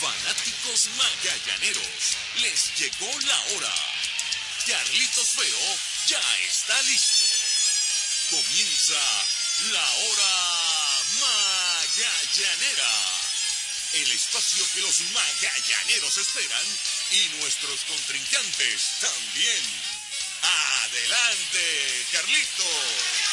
Fanáticos magallaneros, les llegó la hora. Carlitos Feo ya está listo. Comienza la hora magallanera. El espacio que los magallaneros esperan y nuestros contrincantes también. Adelante, Carlitos.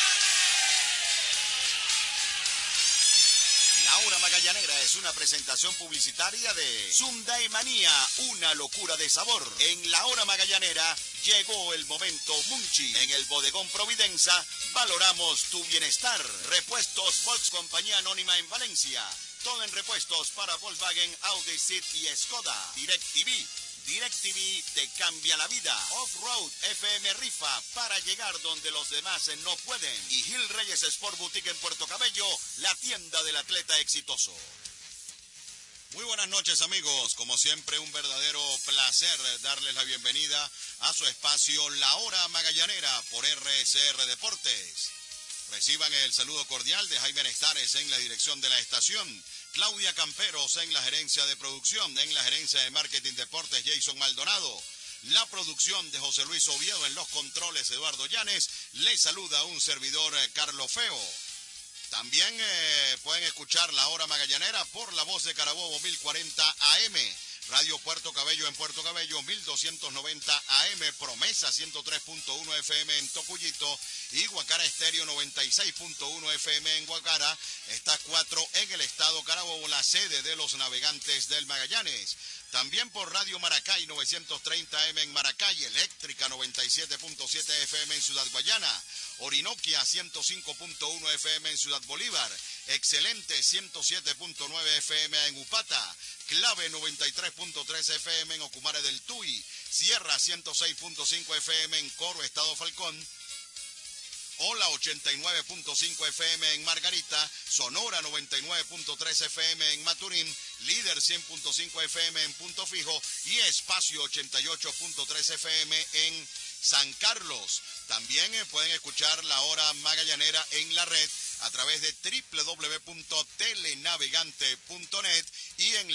La Hora Magallanera es una presentación publicitaria de Sundae Manía, una locura de sabor. En La Hora Magallanera llegó el momento Munchi. En el Bodegón Providenza valoramos tu bienestar. Repuestos Volks Compañía Anónima en Valencia. Todo en repuestos para Volkswagen, Audi, Seat y Skoda. DirecTV te cambia la vida. Off-Road FM Rifa para llegar donde los demás no pueden. Y Gil Reyes Sport Boutique en Puerto Cabello, la tienda del atleta exitoso. Muy buenas noches, amigos. Como siempre, un verdadero placer darles la bienvenida a su espacio La Hora Magallanera por RCR Deportes. Reciban el saludo cordial de Jaime Nestares en la dirección de la estación, Claudia Camperos en la gerencia de producción, en la gerencia de marketing deportes Jason Maldonado, la producción de José Luis Oviedo, en los controles Eduardo Llanes, les saluda un servidor Carlos Feo. También pueden escuchar La Hora Magallanera por La Voz de Carabobo 1040 AM, Radio Puerto Cabello en Puerto Cabello 1290 AM, Promesa 103.1 FM en Tocuyito y Guacara Estéreo 96.1 FM en Guacara. Estas 4 en el estado Carabobo, la sede de los Navegantes del Magallanes. También por Radio Maracay 930 AM en Maracay, Eléctrica 97.7 FM en Ciudad Guayana, Orinoquia 105.1 FM en Ciudad Bolívar, Excelente 107.9 FM en Upata, Clave 93.3 FM en Ocumare del Tuy, Sierra 106.5 FM en Coro, Estado Falcón, Hola 89.5 FM en Margarita, Sonora 99.3 FM en Maturín, Líder 100.5 FM en Punto Fijo y Espacio 88.3 FM en San Carlos. También pueden escuchar La Hora Magallanera en la red a través de www.telenavegante.net y en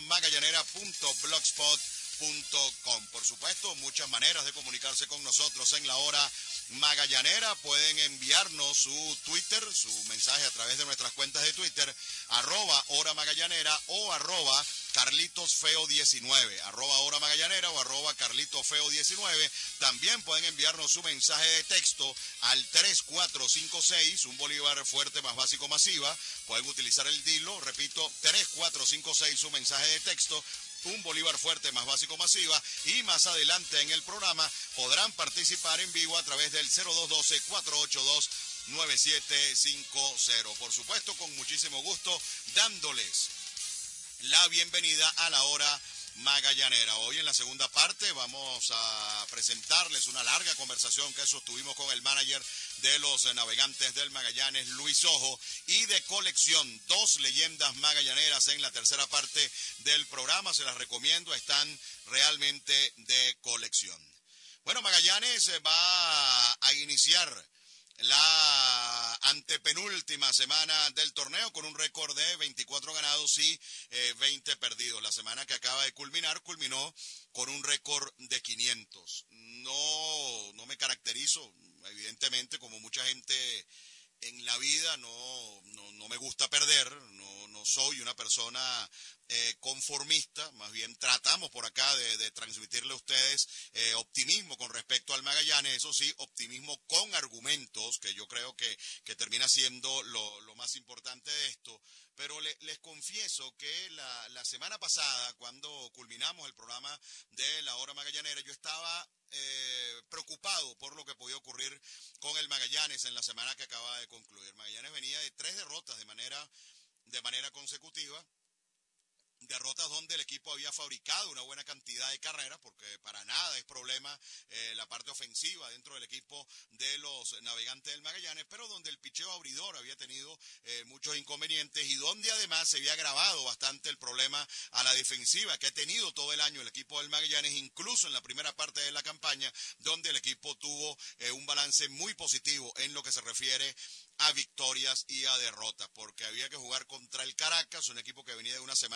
lahoramagayanera.blogspot.com. Por supuesto, muchas maneras de comunicarse con nosotros en La Hora Magallanera. Pueden enviarnos su Twitter, su mensaje a través de nuestras cuentas de Twitter, @Hora Magallanera o @CarlitosFeo19, @Hora Magallanera o @CarlitosFeo19. También pueden enviarnos su mensaje de texto al 3456, un bolívar fuerte más básico masiva. Pueden utilizar el DILO, repito, 3456, su mensaje de texto, un bolívar fuerte más básico masiva, y más adelante en el programa podrán participar en vivo a través del 0212-482-9750. Por supuesto, con muchísimo gusto, dándoles la bienvenida a La Hora Magallanera. Hoy en la segunda parte vamos a presentarles una larga conversación que sostuvimos con el manager de los Navegantes del Magallanes, Luis Ojo, y de colección, 2 leyendas magallaneras en la tercera parte del programa. Se las recomiendo, están realmente de colección. Bueno, Magallanes va a iniciar la antepenúltima semana del torneo con un récord de 24 ganados y 20 perdidos. La semana que acaba de culminó con un récord de 500. No me caracterizo, evidentemente, como mucha gente en la vida, no me gusta perder, no soy una persona conformista, más bien tratamos por acá de transmitirle a ustedes optimismo con respecto al Magallanes, eso sí, optimismo con argumentos, que yo creo que termina siendo lo más importante de esto. Pero les confieso que la semana pasada, cuando culminamos el programa de La Hora Magallanera, yo estaba preocupado por lo que podía ocurrir con el Magallanes en la semana que acaba de concluir. Magallanes venía de 3 derrotas de manera consecutiva. Derrotas donde el equipo había fabricado una buena cantidad de carreras, porque para nada es problema la parte ofensiva dentro del equipo de los Navegantes del Magallanes, pero donde el picheo abridor había tenido muchos inconvenientes y donde además se había agravado bastante el problema a la defensiva que ha tenido todo el año el equipo del Magallanes, incluso en la primera parte de la campaña, donde el equipo tuvo un balance muy positivo en lo que se refiere a victorias y a derrotas, porque había que jugar contra el Caracas, un equipo que venía de una semana donde había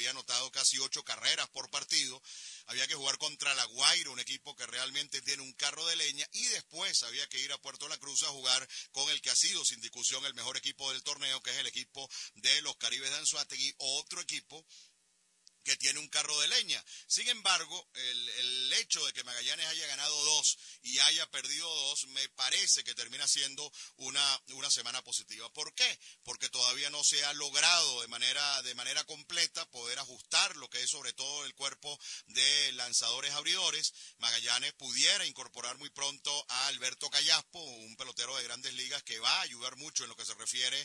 había anotado casi 8 carreras por partido. Había que jugar contra La Guaira, un equipo que realmente tiene un carro de leña, y después había que ir a Puerto La Cruz a jugar con el que ha sido sin discusión el mejor equipo del torneo, que es el equipo de los Caribes de Anzoátegui, otro equipo que tiene un carro de leña. Sin embargo, el hecho de que Magallanes haya ganado 2 y haya perdido 2, me parece que termina siendo una semana positiva. ¿Por qué? Porque todavía no se ha logrado de manera completa poder ajustar lo que es sobre todo el cuerpo de lanzadores abridores. Magallanes pudiera incorporar muy pronto a Alberto Callaspo, un pelotero de Grandes Ligas que va a ayudar mucho en lo que se refiere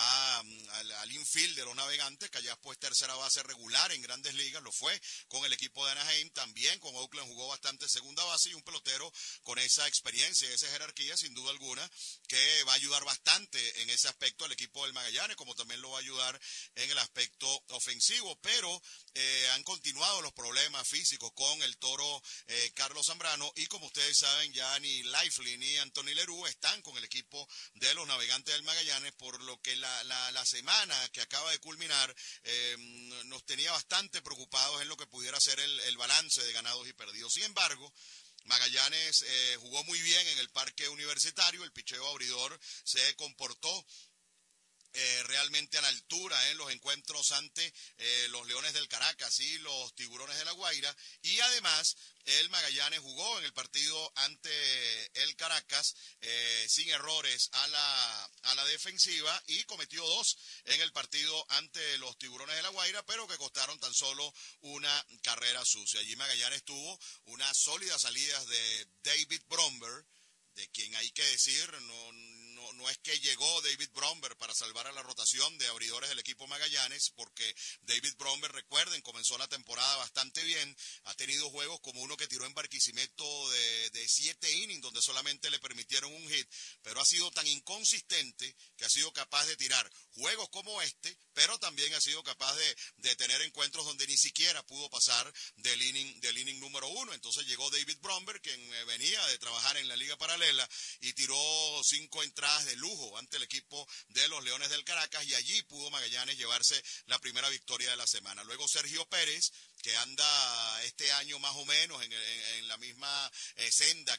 al infield de los Navegantes. Callaspo es tercera base regular en Grandes Ligas, lo fue con el equipo de Anaheim, también con Oakland jugó bastante segunda base, y un pelotero con esa experiencia, esa jerarquía, sin duda alguna, que va a ayudar bastante en ese aspecto al equipo del Magallanes, como también lo va a ayudar en el aspecto ofensivo, pero han continuado los problemas físicos con el toro Carlos Zambrano, y como ustedes saben, ya ni Lively ni Anthony Leroux están con el equipo de los Navegantes del Magallanes, por lo que la semana que acaba de culminar nos tenía bastante preocupados en lo que pudiera ser el balance de ganados y perdidos. Sin embargo, Magallanes jugó muy bien en el parque universitario, el picheo abridor se comportó realmente a la altura en los encuentros ante los Leones del Caracas y los Tiburones de La Guaira, y además el Magallanes jugó en el partido ante el Caracas sin errores a la defensiva, y cometió 2 en el partido ante los Tiburones de La Guaira, pero que costaron tan solo una carrera sucia. Allí Magallanes tuvo unas sólidas salidas de David Bromberg, de quien hay que decir, no es que llegó David Bromberg para salvar a la rotación de abridores del equipo Magallanes, porque David Bromberg, recuerden, comenzó la temporada bastante bien, ha tenido juegos como uno que tiró en Barquisimeto de 7 innings, donde solamente le permitieron un hit, pero ha sido tan inconsistente que ha sido capaz de tirar juegos como este, pero también ha sido capaz de tener encuentros donde ni siquiera pudo pasar del inning número 1. Entonces llegó David Bromberg, quien venía de trabajar en la Liga Paralela, y tiró 5 entradas de lujo ante el equipo de los Leones del Caracas, y allí pudo Magallanes llevarse la primera victoria de la semana. Luego Sergio Pérez, que anda este año más o menos en la misma senda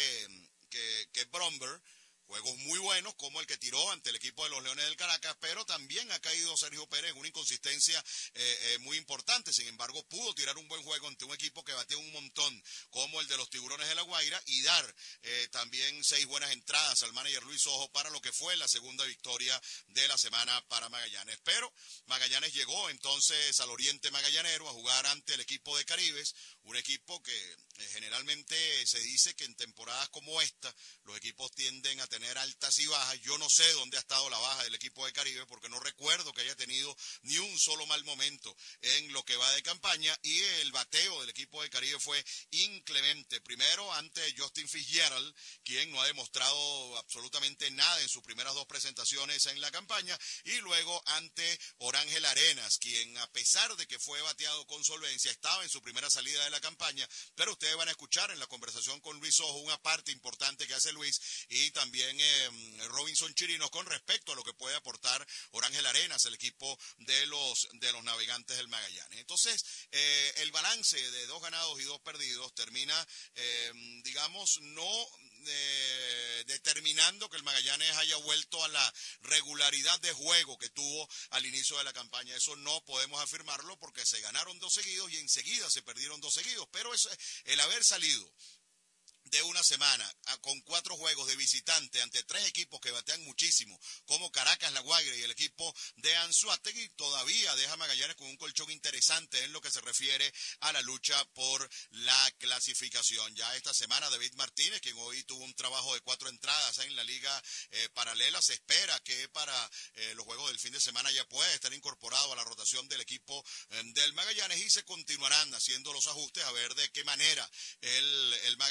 que Bromberg, juegos muy buenos como el que tiró ante el equipo de los Leones del Caracas, pero también ha caído Sergio Pérez en una inconsistencia muy importante. Sin embargo, pudo tirar un buen juego ante un equipo que batea un montón como el de los Tiburones de La Guaira, y dar también 6 buenas entradas al manager Luis Ojo para lo que fue la segunda victoria de la semana para Magallanes. Pero Magallanes llegó entonces al Oriente Magallanero a jugar ante el equipo de Caribes, un equipo que generalmente se dice que en temporadas como esta los equipos tienden a tener altas y bajas. Yo no sé dónde ha estado la baja del equipo de Caribe, porque no recuerdo que haya tenido ni un solo mal momento en lo que va de campaña, y el bateo del equipo de Caribe fue inclemente. Primero ante Justin Fitzgerald, quien no ha demostrado absolutamente nada en sus primeras 2 presentaciones en la campaña, y luego ante Orángel Arenas, quien, a pesar de que fue bateado con solvencia, estaba en su primera salida de la campaña, pero ustedes van a escuchar en la conversación con Luis Ojo una parte importante que hace Luis, y también Robinson Chirinos, con respecto a lo que puede aportar Orángel Arenas, el equipo de los Navegantes del Magallanes. Entonces, el balance de 2 ganados y 2 perdidos termina, digamos, no determinando que el Magallanes haya vuelto a la regularidad de juego que tuvo al inicio de la campaña. Eso no podemos afirmarlo, porque se ganaron 2 seguidos y enseguida se perdieron 2 seguidos, pero el haber salido de una semana con 4 juegos de visitante ante 3 equipos que batean muchísimo, como Caracas, La Guaira y el equipo de Anzoátegui, todavía deja a Magallanes con un colchón interesante en lo que se refiere a la lucha por la clasificación. Ya esta semana David Martínez, quien hoy tuvo un trabajo de 4 entradas en la Liga Paralela, se espera que para los juegos del fin de semana ya pueda estar incorporado a la rotación del equipo del Magallanes, y se continuarán haciendo los ajustes a ver de qué manera el Magallanes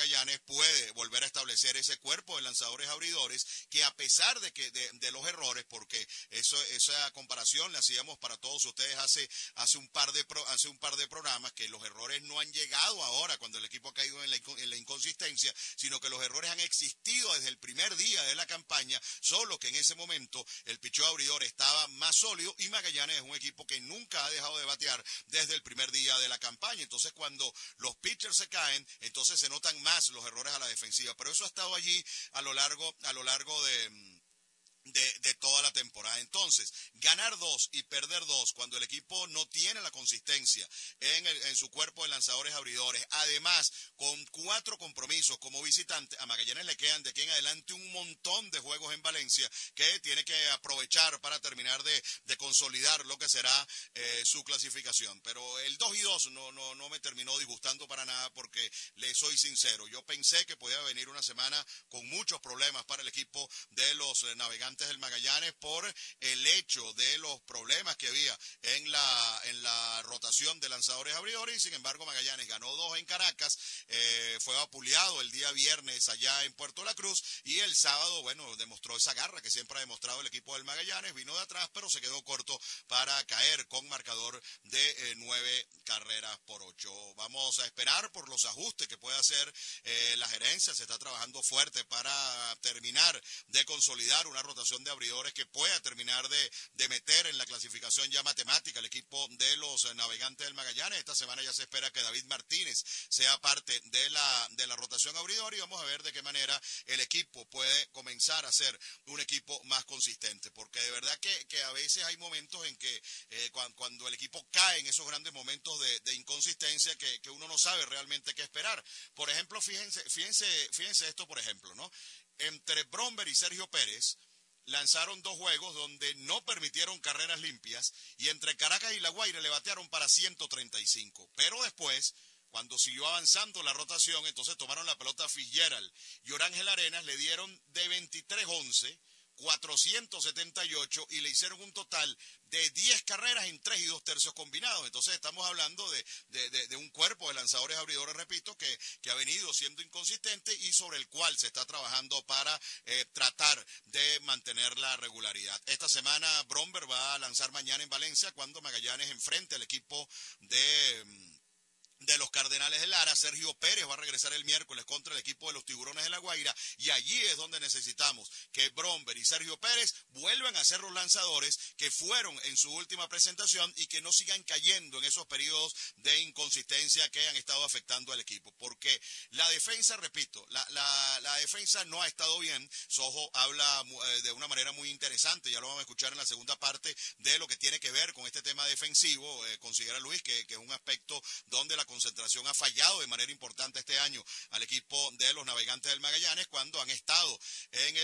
puede volver a establecer ese cuerpo de lanzadores abridores que, a pesar de los errores, porque esa comparación la hacíamos para todos ustedes hace un par de programas, que los errores no han llegado ahora cuando el equipo ha caído en la inconsistencia, sino que los errores han existido desde el primer día de la campaña, solo que en ese momento el picheo abridor estaba más sólido, y Magallanes es un equipo que nunca ha dejado de batear desde el primer día de la campaña. Entonces, cuando los pitchers se caen, entonces se notan más los errores a la defensiva, pero eso ha estado allí a lo largo de toda la temporada. Entonces, ganar 2 y perder 2 cuando el equipo no tiene la consistencia en su cuerpo de lanzadores abridores, además con 4 compromisos como visitante, a Magallanes le quedan de aquí en adelante un montón de juegos en Valencia que tiene que aprovechar para terminar de consolidar lo que será su clasificación. Pero el 2-2 no me terminó disgustando para nada, porque le soy sincero, yo pensé que podía venir una semana con muchos problemas para el equipo de los Navegantes del Magallanes, por el hecho de los problemas que había en la rotación de lanzadores abridores, y sin embargo Magallanes ganó 2 en Caracas, fue vapuleado el día viernes allá en Puerto La Cruz, y el sábado, bueno, demostró esa garra que siempre ha demostrado el equipo del Magallanes, vino de atrás, pero se quedó corto para caer con marcador de 9-8. Vamos a esperar por los ajustes que puede hacer la gerencia. Se está trabajando fuerte para terminar de consolidar una rotación de abridores que pueda terminar de meter en la clasificación ya matemática el equipo de los Navegantes del Magallanes. Esta semana ya se espera que David Martínez sea parte de la rotación abridor, y vamos a ver de qué manera el equipo puede comenzar a ser un equipo más consistente, porque de verdad que a veces hay momentos en que cuando el equipo cae en esos grandes momentos de inconsistencia, que uno no sabe realmente qué esperar. Por ejemplo, fíjense esto, por ejemplo, ¿no? Entre Bromberg y Sergio Pérez lanzaron 2 juegos donde no permitieron carreras limpias, y entre Caracas y La Guaira le batearon para 135. Pero después, cuando siguió avanzando la rotación, entonces tomaron la pelota Fitzgerald y Orángel Arenas, le dieron de 23-11, 478, y le hicieron un total de 10 carreras en 3 2/3 combinados. Entonces estamos hablando de un cuerpo de lanzadores abridores, repito, que ha venido siendo inconsistente y sobre el cual se está trabajando para tratar de mantener la regularidad. Esta semana Bromberg va a lanzar mañana en Valencia, cuando Magallanes enfrente al equipo de los Cardenales de Lara. Sergio Pérez va a regresar el miércoles contra el equipo de los Tiburones de La Guaira, y allí es donde necesitamos que Bromberg y Sergio Pérez vuelvan a ser los lanzadores que fueron en su última presentación, y que no sigan cayendo en esos periodos de inconsistencia que han estado afectando al equipo, porque la defensa, repito, la defensa no ha estado bien. Sojo habla de una manera muy interesante, ya lo vamos a escuchar en la segunda parte, de lo que tiene que ver con este tema defensivo. Considera Luis que es un aspecto donde la concentración ha fallado de manera importante este año al equipo de los Navegantes del Magallanes, cuando han estado en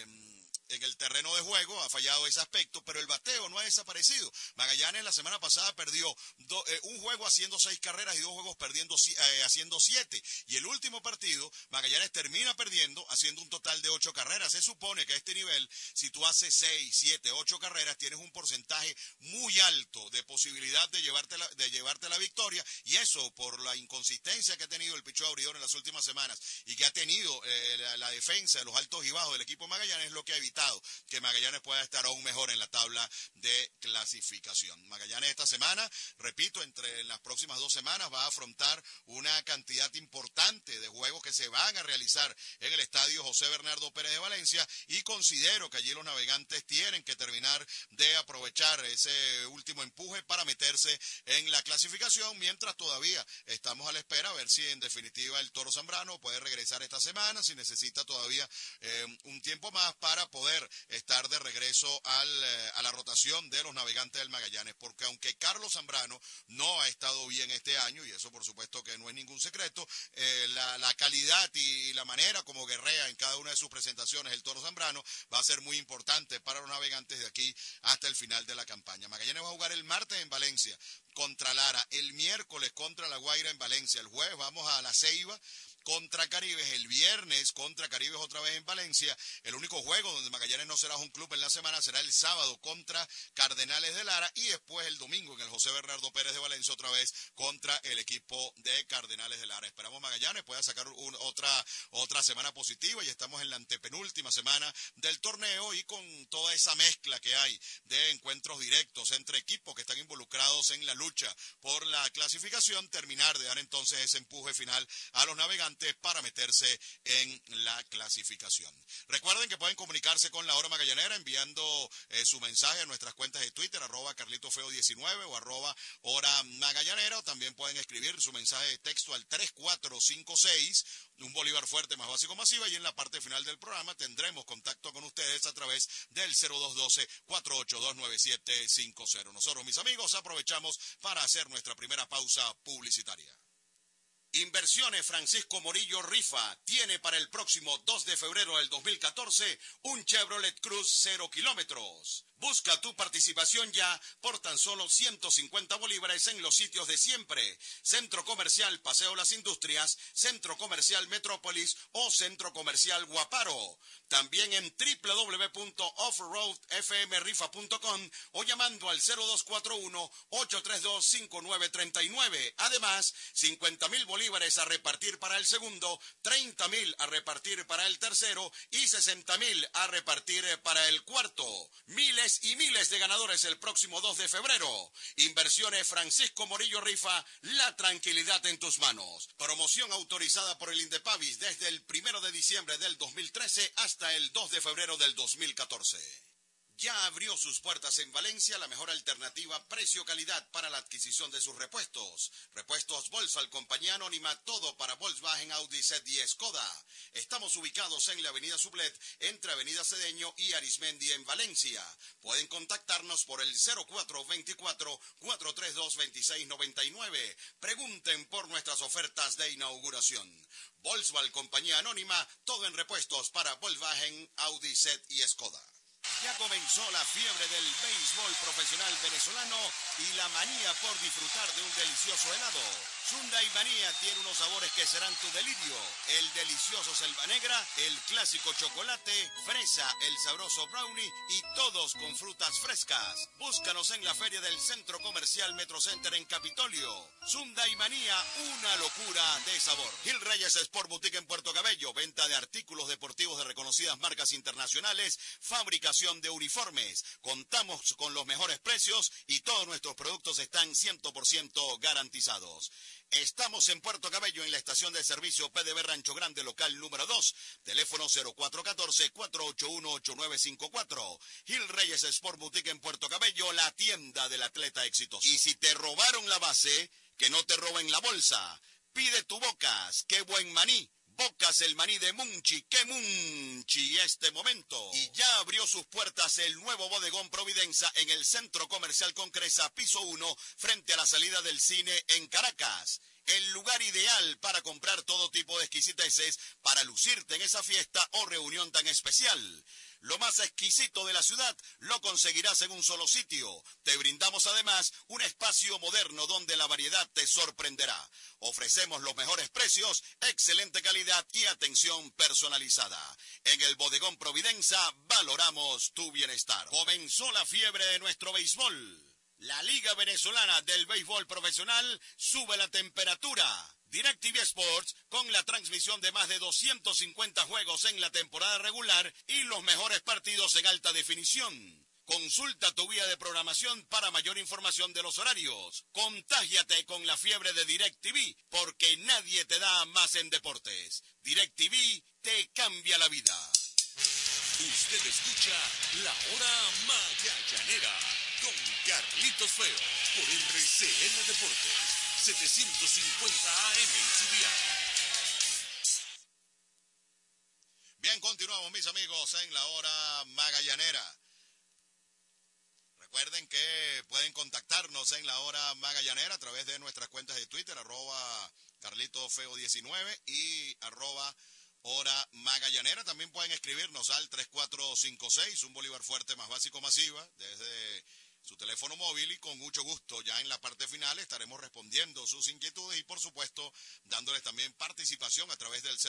el terreno de juego. Ha fallado ese aspecto, pero el bateo no ha desaparecido. Magallanes la semana pasada perdió un juego haciendo 6 carreras y 2 juegos haciendo 7. Y el último partido, Magallanes termina perdiendo haciendo un total de 8 carreras. Se supone que a este nivel, si tú haces 6, 7, 8 carreras, tienes un porcentaje muy alto de posibilidad de llevarte la victoria, y eso por la inconsistencia que ha tenido el picheo abridor en las últimas semanas, y que ha tenido la defensa de los altos y bajos del equipo Magallanes, es lo que ha evitado que Magallanes pueda estar aún mejor en la tabla de clasificación. Magallanes esta semana, repito, entre las próximas 2 semanas va a afrontar una cantidad importante de juegos que se van a realizar en el estadio José Bernardo Pérez de Valencia, y considero que allí los Navegantes tienen que terminar de aprovechar ese último empuje para meterse en la clasificación, mientras todavía estamos a la espera a ver si en definitiva el Toro Zambrano puede regresar esta semana, si necesita todavía un tiempo más para poder estar de regreso a la rotación de los Navegantes del Magallanes, porque aunque Carlos Zambrano no ha estado bien este año, y eso por supuesto que no es ningún secreto, la calidad y la manera como guerrea en cada una de sus presentaciones el Toro Zambrano va a ser muy importante para los Navegantes de aquí hasta el final de la campaña. Magallanes va a jugar el martes en Valencia contra Lara, el miércoles contra La Guaira en Valencia, el jueves vamos a La Ceiba contra Caribes, el viernes contra Caribes otra vez en Valencia. El único juego donde Magallanes no será un club en la semana será el sábado contra Cardenales de Lara y después el domingo en el José Bernardo Pérez de Valencia otra vez contra el equipo de Cardenales de Lara. Esperamos Magallanes pueda sacar otra semana positiva y estamos en la antepenúltima semana del torneo y con toda esa mezcla que hay de encuentros directos entre equipos que están involucrados en la lucha por la clasificación, terminar de dar entonces ese empuje final a los navegantes para meterse en la clasificación. Recuerden que pueden comunicarse con la Hora Magallanera enviando su mensaje a nuestras cuentas de Twitter, @CarlitoFeo19 o @Hora Magallanera, o también pueden escribir su mensaje de texto al 3456, un Bolívar fuerte más básico masiva, y en la parte final del programa tendremos contacto con ustedes a través del 0212-482-9750. Nosotros, mis amigos, aprovechamos para hacer nuestra primera pausa publicitaria. Inversiones Francisco Morillo Rifa tiene para el próximo 2 de febrero del 2014 un Chevrolet Cruz 0 kilómetros. Busca tu participación ya por tan solo 150 bolívares en los sitios de siempre: Centro Comercial Paseo Las Industrias, Centro Comercial Metrópolis o Centro Comercial Guaparo. También en www.offroadfmrifa.com o llamando al 0241-832-5939. Además, 50,000 bolívares a repartir para el segundo, 30,000 a repartir para el tercero y 60,000 a repartir para el cuarto. Miles y miles de ganadores el próximo 2 de febrero. Inversiones Francisco Morillo Rifa, la tranquilidad en tus manos. Promoción autorizada por el Indepavis desde el 1 de diciembre del 2013 hasta el 2 de febrero del 2014. Ya abrió sus puertas en Valencia la mejor alternativa precio-calidad para la adquisición de sus repuestos. Repuestos Volkswagen, compañía anónima, todo para Volkswagen, Audi, Seat y Skoda. Estamos ubicados en la avenida Sublet, entre avenida Cedeño y Arismendi en Valencia. Pueden contactarnos por el 0424-432-2699. Pregunten por nuestras ofertas de inauguración. Volkswagen, compañía anónima, todo en repuestos para Volkswagen, Audi, Seat y Skoda. Ya comenzó la fiebre del béisbol profesional venezolano y la manía por disfrutar de un delicioso helado. Hyundai Manía tiene unos sabores que serán tu delirio: el delicioso selva negra, el clásico chocolate, fresa, el sabroso brownie y todos con frutas frescas. Búscanos en la feria del Centro Comercial Metrocenter en Capitolio. Hyundai Manía, una locura de sabor. Gil Reyes Sport Boutique en Puerto Cabello, venta de artículos deportivos de reconocidas marcas internacionales, fabricación de uniformes. Contamos con los mejores precios y todos nuestros productos están 100% garantizados. Estamos en Puerto Cabello en la estación de servicio PDB Rancho Grande, local número 2, teléfono 0414-481-8954. Gil Reyes Sport Boutique en Puerto Cabello, la tienda del atleta exitoso. Y si te robaron la base, que no te roben la bolsa. Pide tu Bocas, qué buen maní. Bocas, el maní de Munchi, ¡qué Munchi este momento! Y ya abrió sus puertas el nuevo bodegón Providenza en el Centro Comercial Concresa, piso 1, frente a la salida del cine en Caracas. El lugar ideal para comprar todo tipo de exquisiteces para lucirte en esa fiesta o reunión tan especial. Lo más exquisito de la ciudad lo conseguirás en un solo sitio. Te brindamos además un espacio moderno donde la variedad te sorprenderá. Ofrecemos los mejores precios, excelente calidad y atención personalizada. En el bodegón Providenza valoramos tu bienestar. Comenzó la fiebre de nuestro béisbol. La Liga Venezolana del Béisbol Profesional sube la temperatura. DirecTV Sports, con la transmisión de más de 250 juegos en la temporada regular y los mejores partidos en alta definición. Consulta tu guía de programación para mayor información de los horarios. Contágiate con la fiebre de DirecTV, porque nadie te da más en deportes. DirecTV te cambia la vida. Usted escucha La Hora Magallanera con Carlitos Feo por RCN Deportes, 750 AM en su dial. Bien, continuamos, mis amigos, en La Hora Magallanera. Recuerden que pueden contactarnos en La Hora Magallanera a través de nuestras cuentas de Twitter, @CarlitoFeo19 y @Hora Magallanera. También pueden escribirnos al 3456, un Bolívar fuerte más básico masiva, desde su teléfono móvil y con mucho gusto ya en la parte final estaremos respondiendo sus inquietudes y por supuesto dándoles también participación a través del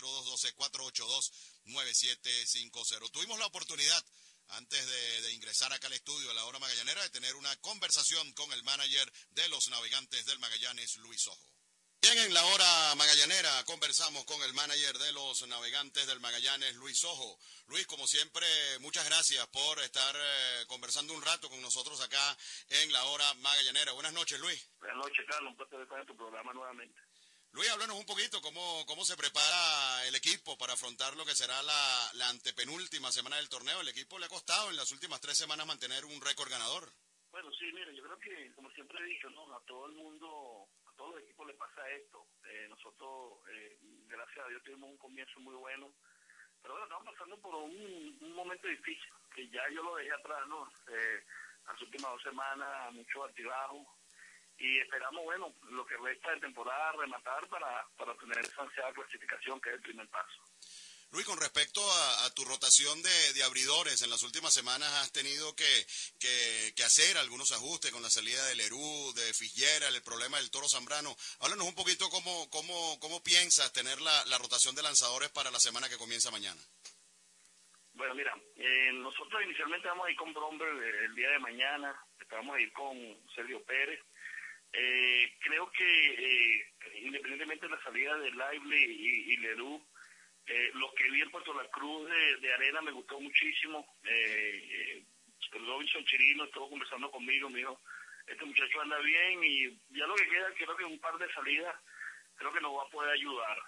0212-482-9750. Tuvimos la oportunidad antes de ingresar acá al estudio a la hora magallanera de tener una conversación con el manager de los Navegantes del Magallanes, Luis Ojo. Bien, en la hora magallanera conversamos con el manager de los Navegantes del Magallanes, Luis Ojo. Luis, como siempre, muchas gracias por estar conversando un rato con nosotros acá en la hora magallanera. Buenas noches, Luis. Buenas noches, Carlos. Un placer estar en tu programa nuevamente. Luis, háblanos un poquito cómo se prepara el equipo para afrontar lo que será la antepenúltima semana del torneo. El equipo le ha costado en las últimas 3 semanas mantener un récord ganador. Bueno, sí, mira, yo creo que, como siempre he dicho, ¿no? A todo el mundo, a todos los equipos les pasa esto. Nosotros, gracias a Dios, tuvimos un comienzo muy bueno. Pero bueno, estamos pasando por un momento difícil, que ya yo lo dejé atrás, ¿no? Las últimas 2 semanas, mucho altibajos. Y esperamos, bueno, lo que resta de temporada, rematar para tener esa ansiada clasificación, que es el primer paso. Luis, con respecto a tu rotación de abridores, en las últimas semanas has tenido que hacer algunos ajustes con la salida de Lerú, de Fitzgerald, el problema del Toro Zambrano. Háblanos un poquito cómo piensas tener la rotación de lanzadores para la semana que comienza mañana. Bueno, mira, nosotros inicialmente vamos a ir con Bromberg el día de mañana, vamos a ir con Sergio Pérez. Creo que independientemente de la salida de Lively y Lerú, lo que vi en Puerto La Cruz de Arena me gustó muchísimo. Robinson Chirino estuvo conversando conmigo, me dijo, este muchacho anda bien y ya lo que queda, creo que un par de salidas, creo que nos va a poder ayudar.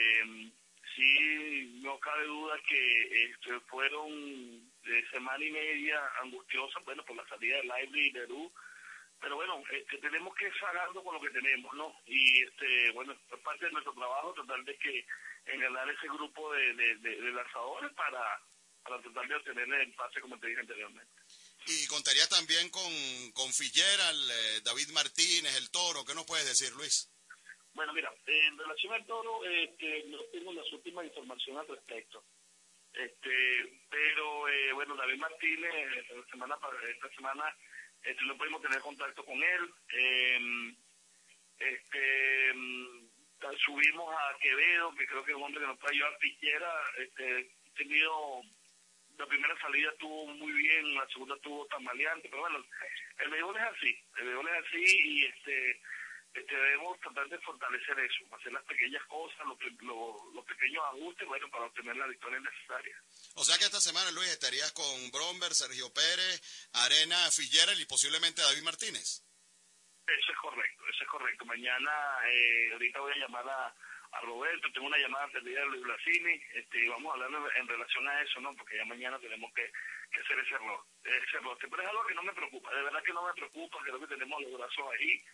Sí, no cabe duda que fueron de semana y media angustiosas, bueno, por la salida de Lively y Lerú, pero bueno, tenemos que ir sacando con lo que tenemos, ¿no? Y bueno, es parte de nuestro trabajo tratar de que enganar ese grupo de lanzadores para tratar de obtener el pase, como te dije anteriormente. Y contaría también con Fitzgerald, David Martínez, el Toro. ¿Qué nos puedes decir, Luis? Bueno, mira, en relación al Toro, no tengo las últimas informaciones al respecto. Pero bueno, David Martínez, esta semana no pudimos tener contacto con él. Subimos a Quevedo, que creo que es un hombre que nos puede ayudar. Pichera, tenido la primera salida estuvo muy bien, la segunda estuvo tambaleante, pero bueno, el béisbol es así y debemos tratar de fortalecer eso, hacer las pequeñas cosas, los pequeños ajustes, bueno, para obtener la victoria necesaria. O sea que esta semana, Luis, estarías con Bromberg, Sergio Pérez, Arena, Fitzgerald y posiblemente David Martínez. Eso es correcto. Mañana, ahorita voy a llamar a Roberto, tengo una llamada perdida de Luis Blasini, y vamos a hablar en relación a eso, ¿no? Porque ya mañana tenemos que hacer ese error. Pero es algo que no me preocupa, de verdad que no me preocupa, creo que tenemos los brazos ahí,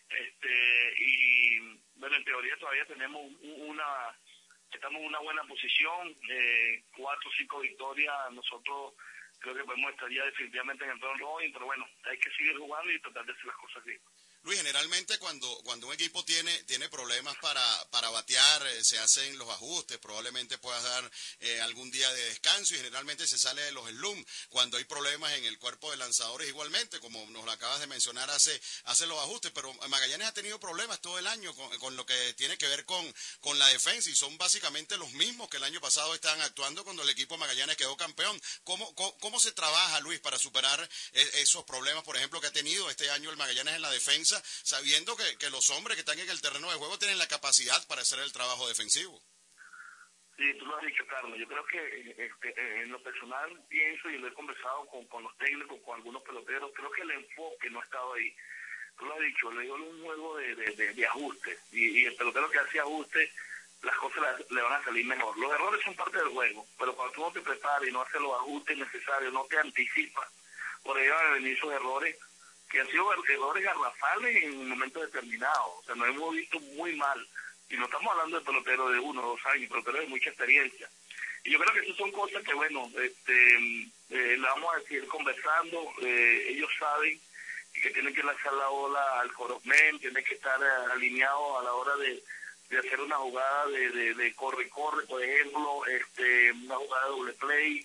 y bueno, en teoría todavía estamos en una buena posición, 4 o 5 victorias, nosotros creo que podemos estar ya definitivamente en el round robin, pero bueno, hay que seguir jugando y tratar de hacer las cosas bien. Luis, generalmente cuando un equipo tiene problemas para batear, se hacen los ajustes, probablemente puedas dar algún día de descanso y generalmente se sale de los slumps. Cuando hay problemas en el cuerpo de lanzadores igualmente, como nos lo acabas de mencionar, hace los ajustes, pero Magallanes ha tenido problemas todo el año con lo que tiene que ver con la defensa y son básicamente los mismos que el año pasado estaban actuando cuando el equipo Magallanes quedó campeón. ¿Cómo se trabaja, Luis, para superar esos problemas, por ejemplo, que ha tenido este año el Magallanes en la defensa, sabiendo que los hombres que están en el terreno de juego tienen la capacidad para hacer el trabajo defensivo? Sí, tú lo has dicho, Carlos. Yo creo que en lo personal pienso y lo he conversado con los técnicos, con algunos peloteros, creo que el enfoque no ha estado ahí. Tú lo has dicho, le digo un juego de ajuste y el pelotero que hace ajuste, las cosas le van a salir mejor. Los errores son parte del juego, pero cuando tú no te preparas y no haces los ajustes necesarios, no te anticipas, por ahí van a venir esos errores que han sido errores garrafales en momentos determinados. O sea, nos hemos visto muy mal. Y no estamos hablando de peloteros de 1 o 2 años, peloteros de mucha experiencia. Y yo creo que esas son cosas que, bueno, la vamos a seguir conversando. Ellos saben que tienen que lanzar la bola al coronel, tienen que estar alineados a la hora de hacer una jugada de corre, por ejemplo, una jugada de doble play.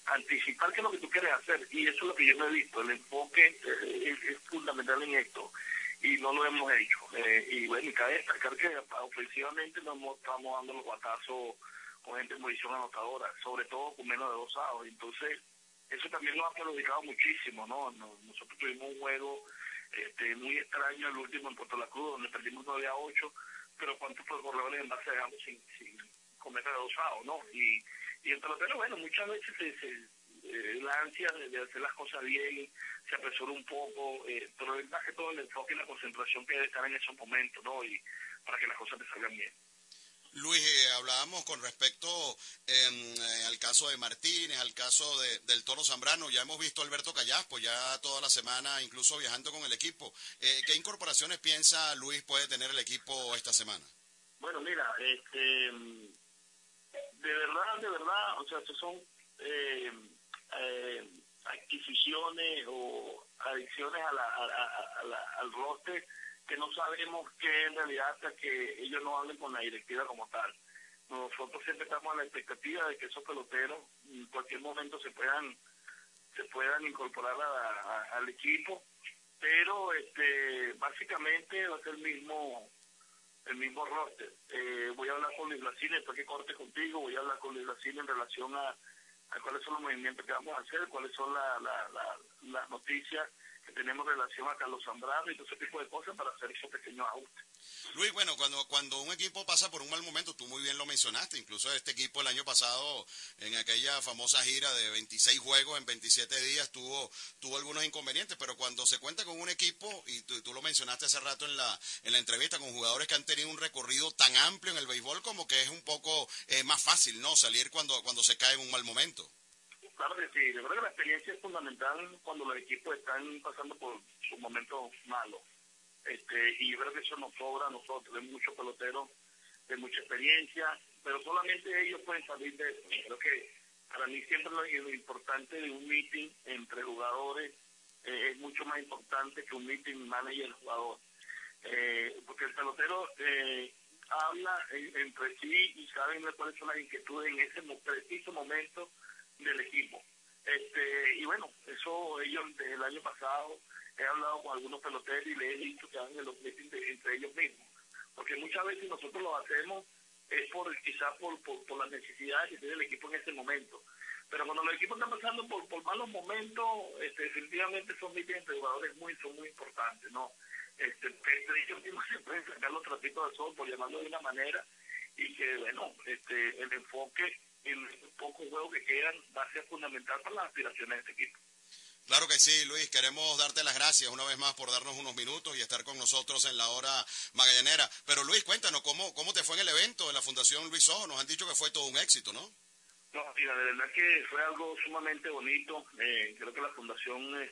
anticipar qué es lo que tú quieres hacer, y eso es lo que yo no he visto. El enfoque es fundamental en esto, y no lo hemos hecho. Y bueno, y cabe destacar que ofensivamente nos estamos dando los batazos con gente en posición anotadora, sobre todo con menos de 2 outs. Entonces, eso también nos ha perjudicado muchísimo, ¿no? Nosotros tuvimos un juego muy extraño, el último en Puerto La Cruz, donde perdimos 9-8, pero ¿cuántos corredores en base dejamos sin cometer de 2 outs, ¿no? Y el pelotero, bueno, muchas veces la ansia de hacer las cosas bien se apresura un poco, pero es más que todo el enfoque y la concentración que debe estar en esos momentos, ¿no? Y para que las cosas te salgan bien. Luis, hablábamos con respecto al caso de Martínez, al caso del Toro Zambrano. Ya hemos visto a Alberto Callaspo ya toda la semana, incluso viajando con el equipo. ¿Qué incorporaciones piensa Luis puede tener el equipo esta semana? Bueno, mira, de verdad, o sea, estos son adquisiciones o adiciones al roster que no sabemos qué en realidad hasta que ellos no hablen con la directiva como tal. Nosotros siempre estamos a la expectativa de que esos peloteros en cualquier momento se puedan incorporar al equipo, pero básicamente va a ser el mismo roster. Voy a hablar con Luis Blasini después que corte contigo, voy a hablar con Luis Blasini en relación a cuáles son los movimientos que vamos a hacer, cuáles son las noticias que tenemos en relación a Carlos Zambrano y todo ese tipo de cosas para hacer esos pequeños ajustes. Luis, bueno, cuando un equipo pasa por un mal momento, tú muy bien lo mencionaste, incluso este equipo el año pasado, en aquella famosa gira de 26 juegos en 27 días, tuvo algunos inconvenientes, pero cuando se cuenta con un equipo, y tú lo mencionaste hace rato en la entrevista, con jugadores que han tenido un recorrido tan amplio en el béisbol, como que es un poco más fácil, ¿no?, salir cuando se cae en un mal momento. Claro que sí, yo creo que la experiencia es fundamental cuando los equipos están pasando por sus momentos malos. Y yo creo que eso nos sobra a nosotros, hay muchos peloteros de mucha experiencia, pero solamente ellos pueden salir de eso. Creo que para mí siempre lo importante de un meeting entre jugadores es mucho más importante que un meeting manager-jugador. Porque el pelotero habla entre sí y saben cuáles son las inquietudes en ese preciso momento del equipo. Y bueno, eso ellos desde el año pasado he hablado con algunos peloteros y les he dicho que hagan los meetings entre ellos mismos, porque muchas veces nosotros lo hacemos es quizás por las necesidades que tiene el equipo en ese momento, pero cuando los equipos están pasando por malos momentos, definitivamente esos meetings entre jugadores son muy importantes, ¿no? Ellos mismos se pueden sacar los trapitos de sol, por llamarlo de una manera, y que bueno, el enfoque en los pocos juegos que quedan va a ser fundamental para las aspiraciones de este equipo. Claro que sí, Luis, queremos darte las gracias una vez más por darnos unos minutos y estar con nosotros en la hora magallanera. Pero Luis, cuéntanos, ¿cómo te fue en el evento de la Fundación Luis Sojo? Nos han dicho que fue todo un éxito, ¿no? No, mira, de verdad que fue algo sumamente bonito. Creo que la Fundación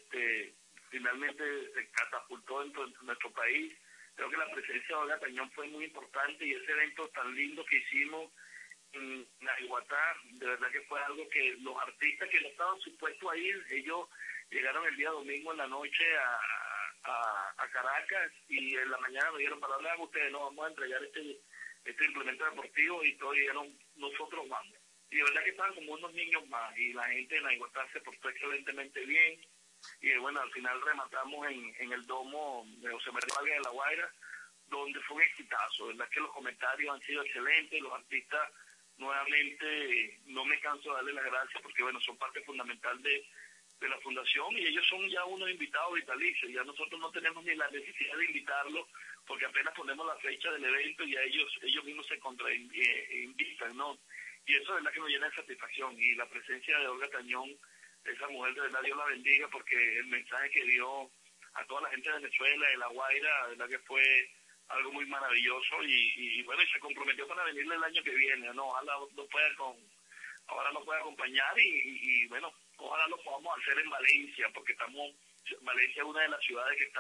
finalmente se catapultó dentro de nuestro país. Creo que la presencia de Olga Tañón fue muy importante, y ese evento tan lindo que hicimos en Naiguatá, de verdad que fue algo que los artistas que no estaban supuestos a ir, ellos llegaron el día domingo en la noche a Caracas, y en la mañana nos dijeron: para hablar a ustedes, no vamos a entregar este implemento deportivo, y todos dijeron: nosotros vamos. Y de verdad que estaban como unos niños más, y la gente de Naiguatá se portó excelentemente bien, y bueno, al final rematamos en el domo de José María Vargas de La Guaira, donde fue un exitazo. De verdad que los comentarios han sido excelentes, los artistas nuevamente no me canso de darle las gracias, porque bueno, son parte fundamental de la fundación, y ellos son ya unos invitados vitalicios. Ya nosotros no tenemos ni la necesidad de invitarlos, porque apenas ponemos la fecha del evento y a ellos mismos se invitan, ¿no? Y eso es verdad que nos llena de satisfacción, y la presencia de Olga Tañón, esa mujer, de verdad Dios la bendiga, porque el mensaje que dio a toda la gente de Venezuela, de La Guaira, de verdad que fue algo muy maravilloso, y bueno, y se comprometió para venirle el año que viene, ¿no? Ojalá nos pueda acompañar, y bueno, ojalá lo podamos hacer en Valencia, porque Valencia es una de las ciudades que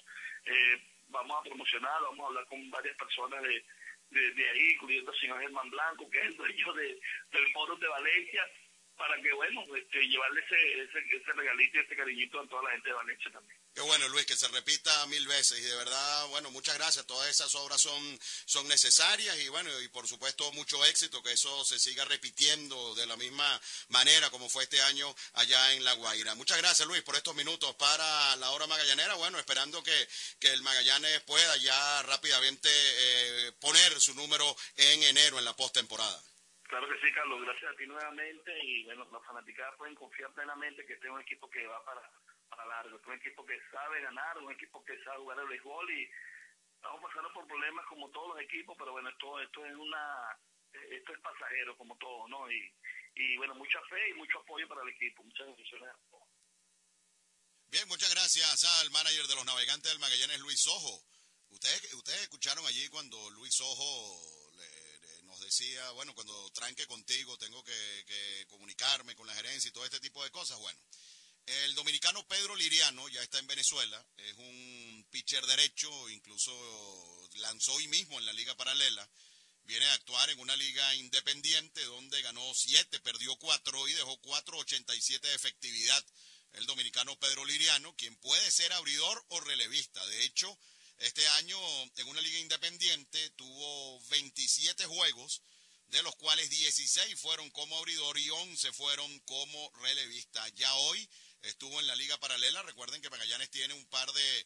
vamos a promocionar, vamos a hablar con varias personas de ahí, incluyendo al señor Germán Blanco, que es el dueño del Foro de Valencia, para que bueno, llevarle ese regalito y ese cariñito a toda la gente de Valencia también. Qué bueno, Luis, que se repita 1000 veces y de verdad, bueno, muchas gracias. Todas esas obras son necesarias y bueno, y por supuesto mucho éxito, que eso se siga repitiendo de la misma manera como fue este año allá en La Guaira. Muchas gracias, Luis, por estos minutos para la hora magallanera. Bueno, esperando que el Magallanes pueda ya rápidamente poner su número en enero en la postemporada. Claro que sí, Carlos, gracias a ti nuevamente y bueno, las fanaticadas pueden confiar plenamente que este es un equipo que va para largo, es un equipo que sabe ganar, un equipo que sabe jugar el béisbol y estamos pasando por problemas como todos los equipos, pero bueno, esto es pasajero como todo, ¿no? Y bueno, mucha fe y mucho apoyo para el equipo, muchas bendiciones a todos. Bien, muchas gracias al manager de los Navegantes del Magallanes, Luis Sojo. Ustedes escucharon allí cuando Luis Sojo nos decía, bueno, cuando tranque contigo tengo que comunicarme con la gerencia y todo este tipo de cosas. Bueno, el dominicano Pedro Liriano ya está en Venezuela, es un pitcher derecho, incluso lanzó hoy mismo en la liga paralela. Viene a actuar en una liga independiente donde ganó 7, perdió 4 y dejó 4.87 de efectividad. El dominicano Pedro Liriano, quien puede ser abridor o relevista. De hecho, este año en una liga independiente tuvo 27 juegos, de los cuales 16 fueron como abridor y 11 fueron como relevista. Ya hoy estuvo en la liga paralela. Recuerden que Magallanes tiene un par de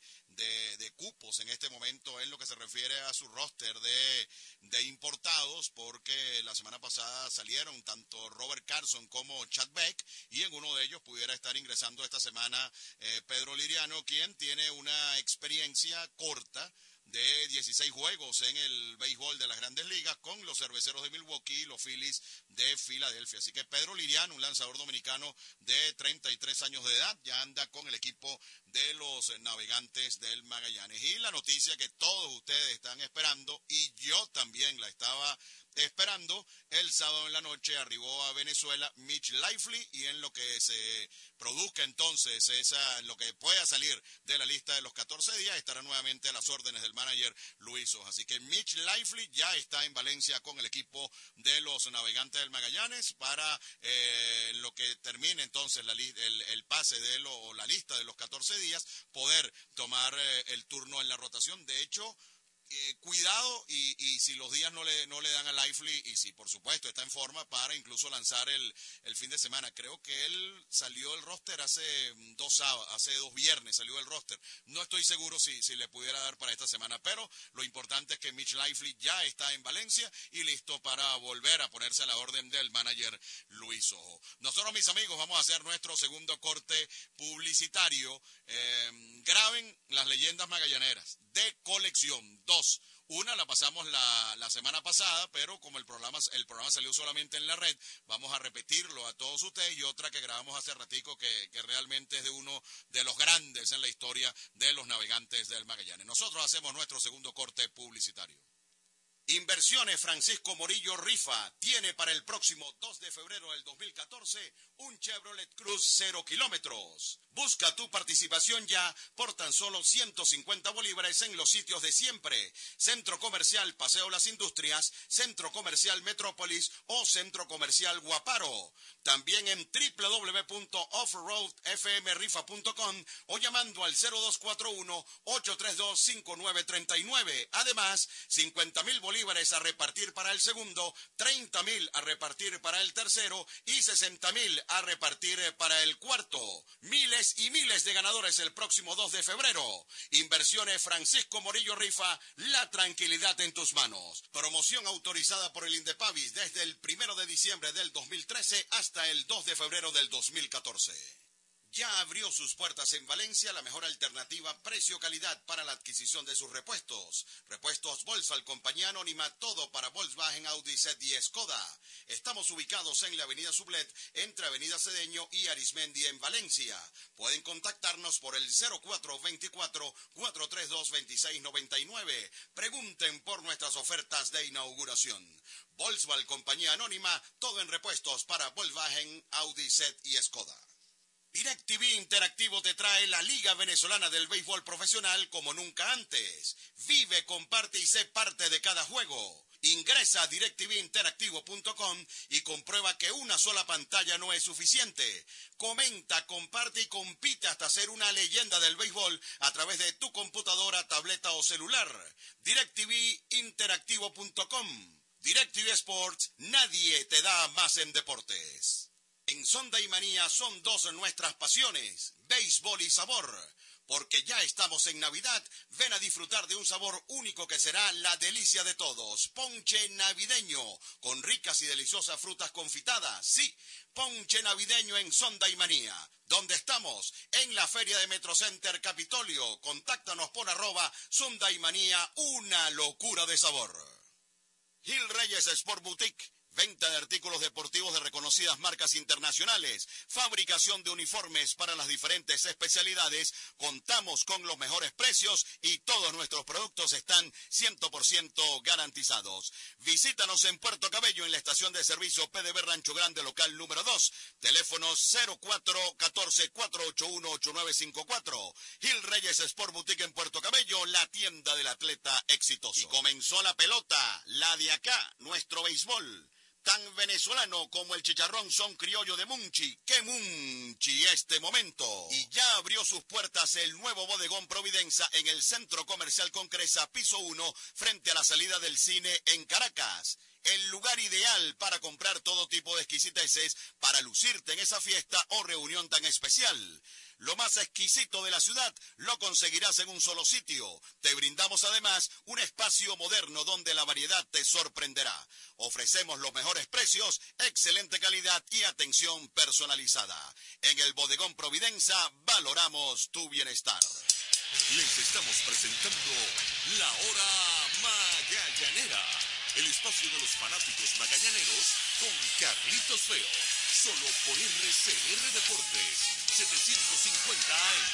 cupos en este momento en lo que se refiere a su roster de importados, porque la semana pasada salieron tanto Robert Carson como Chad Beck, y en uno de ellos pudiera estar ingresando esta semana Pedro Liriano, quien tiene una experiencia corta de 16 juegos en el béisbol de las Grandes Ligas con los Cerveceros de Milwaukee y los Phillies de Filadelfia. Así que Pedro Liriano, un lanzador dominicano de 33 años de edad, ya anda con el equipo de los Navegantes del Magallanes. Y la noticia que todos ustedes están esperando, y yo también la estaba esperando, el sábado en la noche arribó a Venezuela Mitch Leifly, y en lo que se produzca entonces en lo que pueda salir de la lista de los 14 días, estará nuevamente a las órdenes del manager Luis Sojo. Así que Mitch Leifly ya está en Valencia con el equipo de los Navegantes del Magallanes para lo que termine entonces el pase de o la lista de los 14 días, poder tomar el turno en la rotación. De hecho, cuidado y si los días no le dan a Leifly, y si por supuesto está en forma para incluso lanzar el fin de semana. Creo que él salió del roster hace dos viernes salió del roster. No estoy seguro si le pudiera dar para esta semana, pero lo importante es que Mitch Leifly ya está en Valencia y listo para volver a ponerse a la orden del manager Luis Sojo. Nosotros, mis amigos, vamos a hacer nuestro segundo corte publicitario. Graben las leyendas magallaneras de colección, 2. Una la pasamos la semana pasada, pero como el programa salió solamente en la red, vamos a repetirlo a todos ustedes, y otra que grabamos hace ratico que realmente es de uno de los grandes en la historia de los Navegantes del Magallanes. Nosotros hacemos nuestro segundo corte publicitario. Inversiones Francisco Morillo Rifa tiene para el próximo 2 de febrero del 2014 un Chevrolet Cruz 0 kilómetros. Busca tu participación ya por tan solo 150 bolívares en los sitios de siempre: Centro Comercial Paseo Las Industrias, Centro Comercial Metrópolis o Centro Comercial Guaparo. También en www.offroadfmrifa.com o llamando al 0241-832-5939. Además, 50,000 bolívares a repartir para el segundo, 30,000 a repartir para el tercero y 60,000 a repartir para el cuarto. Miles y miles de ganadores el próximo 2 de febrero. Inversiones Francisco Morillo Rifa, la tranquilidad en tus manos. Promoción autorizada por el Indepavis desde el 1 de diciembre del 2013 hasta el 2 de febrero del 2014. Ya abrió sus puertas en Valencia la mejor alternativa precio-calidad para la adquisición de sus repuestos. Repuestos Volkswagen, compañía anónima, todo para Volkswagen, Audi, Seat y Skoda. Estamos ubicados en la avenida Sublet, entre avenida Cedeño y Arismendi en Valencia. Pueden contactarnos por el 0424-432-2699. Pregunten por nuestras ofertas de inauguración. Volkswagen, compañía anónima, todo en repuestos para Volkswagen, Audi, Seat y Skoda. DirecTV Interactivo te trae la Liga Venezolana del Béisbol Profesional como nunca antes. Vive, comparte y sé parte de cada juego. Ingresa a directvinteractivo.com y comprueba que una sola pantalla no es suficiente. Comenta, comparte y compite hasta ser una leyenda del béisbol a través de tu computadora, tableta o celular. directvinteractivo.com. DirecTV Sports, nadie te da más en deportes. En Sunday Manía son dos nuestras pasiones, béisbol y sabor. Porque ya estamos en Navidad, ven a disfrutar de un sabor único que será la delicia de todos. Ponche navideño, con ricas y deliciosas frutas confitadas. Sí, ponche navideño en Sunday Manía. ¿Dónde estamos? En la Feria de Metrocenter Capitolio. Contáctanos por @Sunday Manía, una locura de sabor. Gil Reyes Sport Boutique. Venta de artículos deportivos de reconocidas marcas internacionales, fabricación de uniformes para las diferentes especialidades, contamos con los mejores precios y todos nuestros productos están 100% garantizados. Visítanos en Puerto Cabello en la estación de servicio PDB Rancho Grande local número 2, teléfono 0414-481-8954. Gil Reyes Sport Boutique en Puerto Cabello, la tienda del atleta exitoso. Y comenzó la pelota, la de acá, nuestro béisbol. Tan venezolano como el chicharrón son criollo de Munchi. ¡Qué Munchi este momento! Y ya abrió sus puertas el nuevo bodegón Providenza en el Centro Comercial Concresa, piso 1, frente a la salida del cine en Caracas. El lugar ideal para comprar todo tipo de exquisiteces para lucirte en esa fiesta o reunión tan especial. Lo más exquisito de la ciudad lo conseguirás en un solo sitio. Te brindamos además un espacio moderno donde la variedad te sorprenderá. Ofrecemos los mejores precios, excelente calidad y atención personalizada. En el Bodegón Providenza valoramos tu bienestar. Les estamos presentando La Hora Magallanera, el espacio de los fanáticos magallaneros con Carlitos Feo, solo por RCR Deportes 750 AM.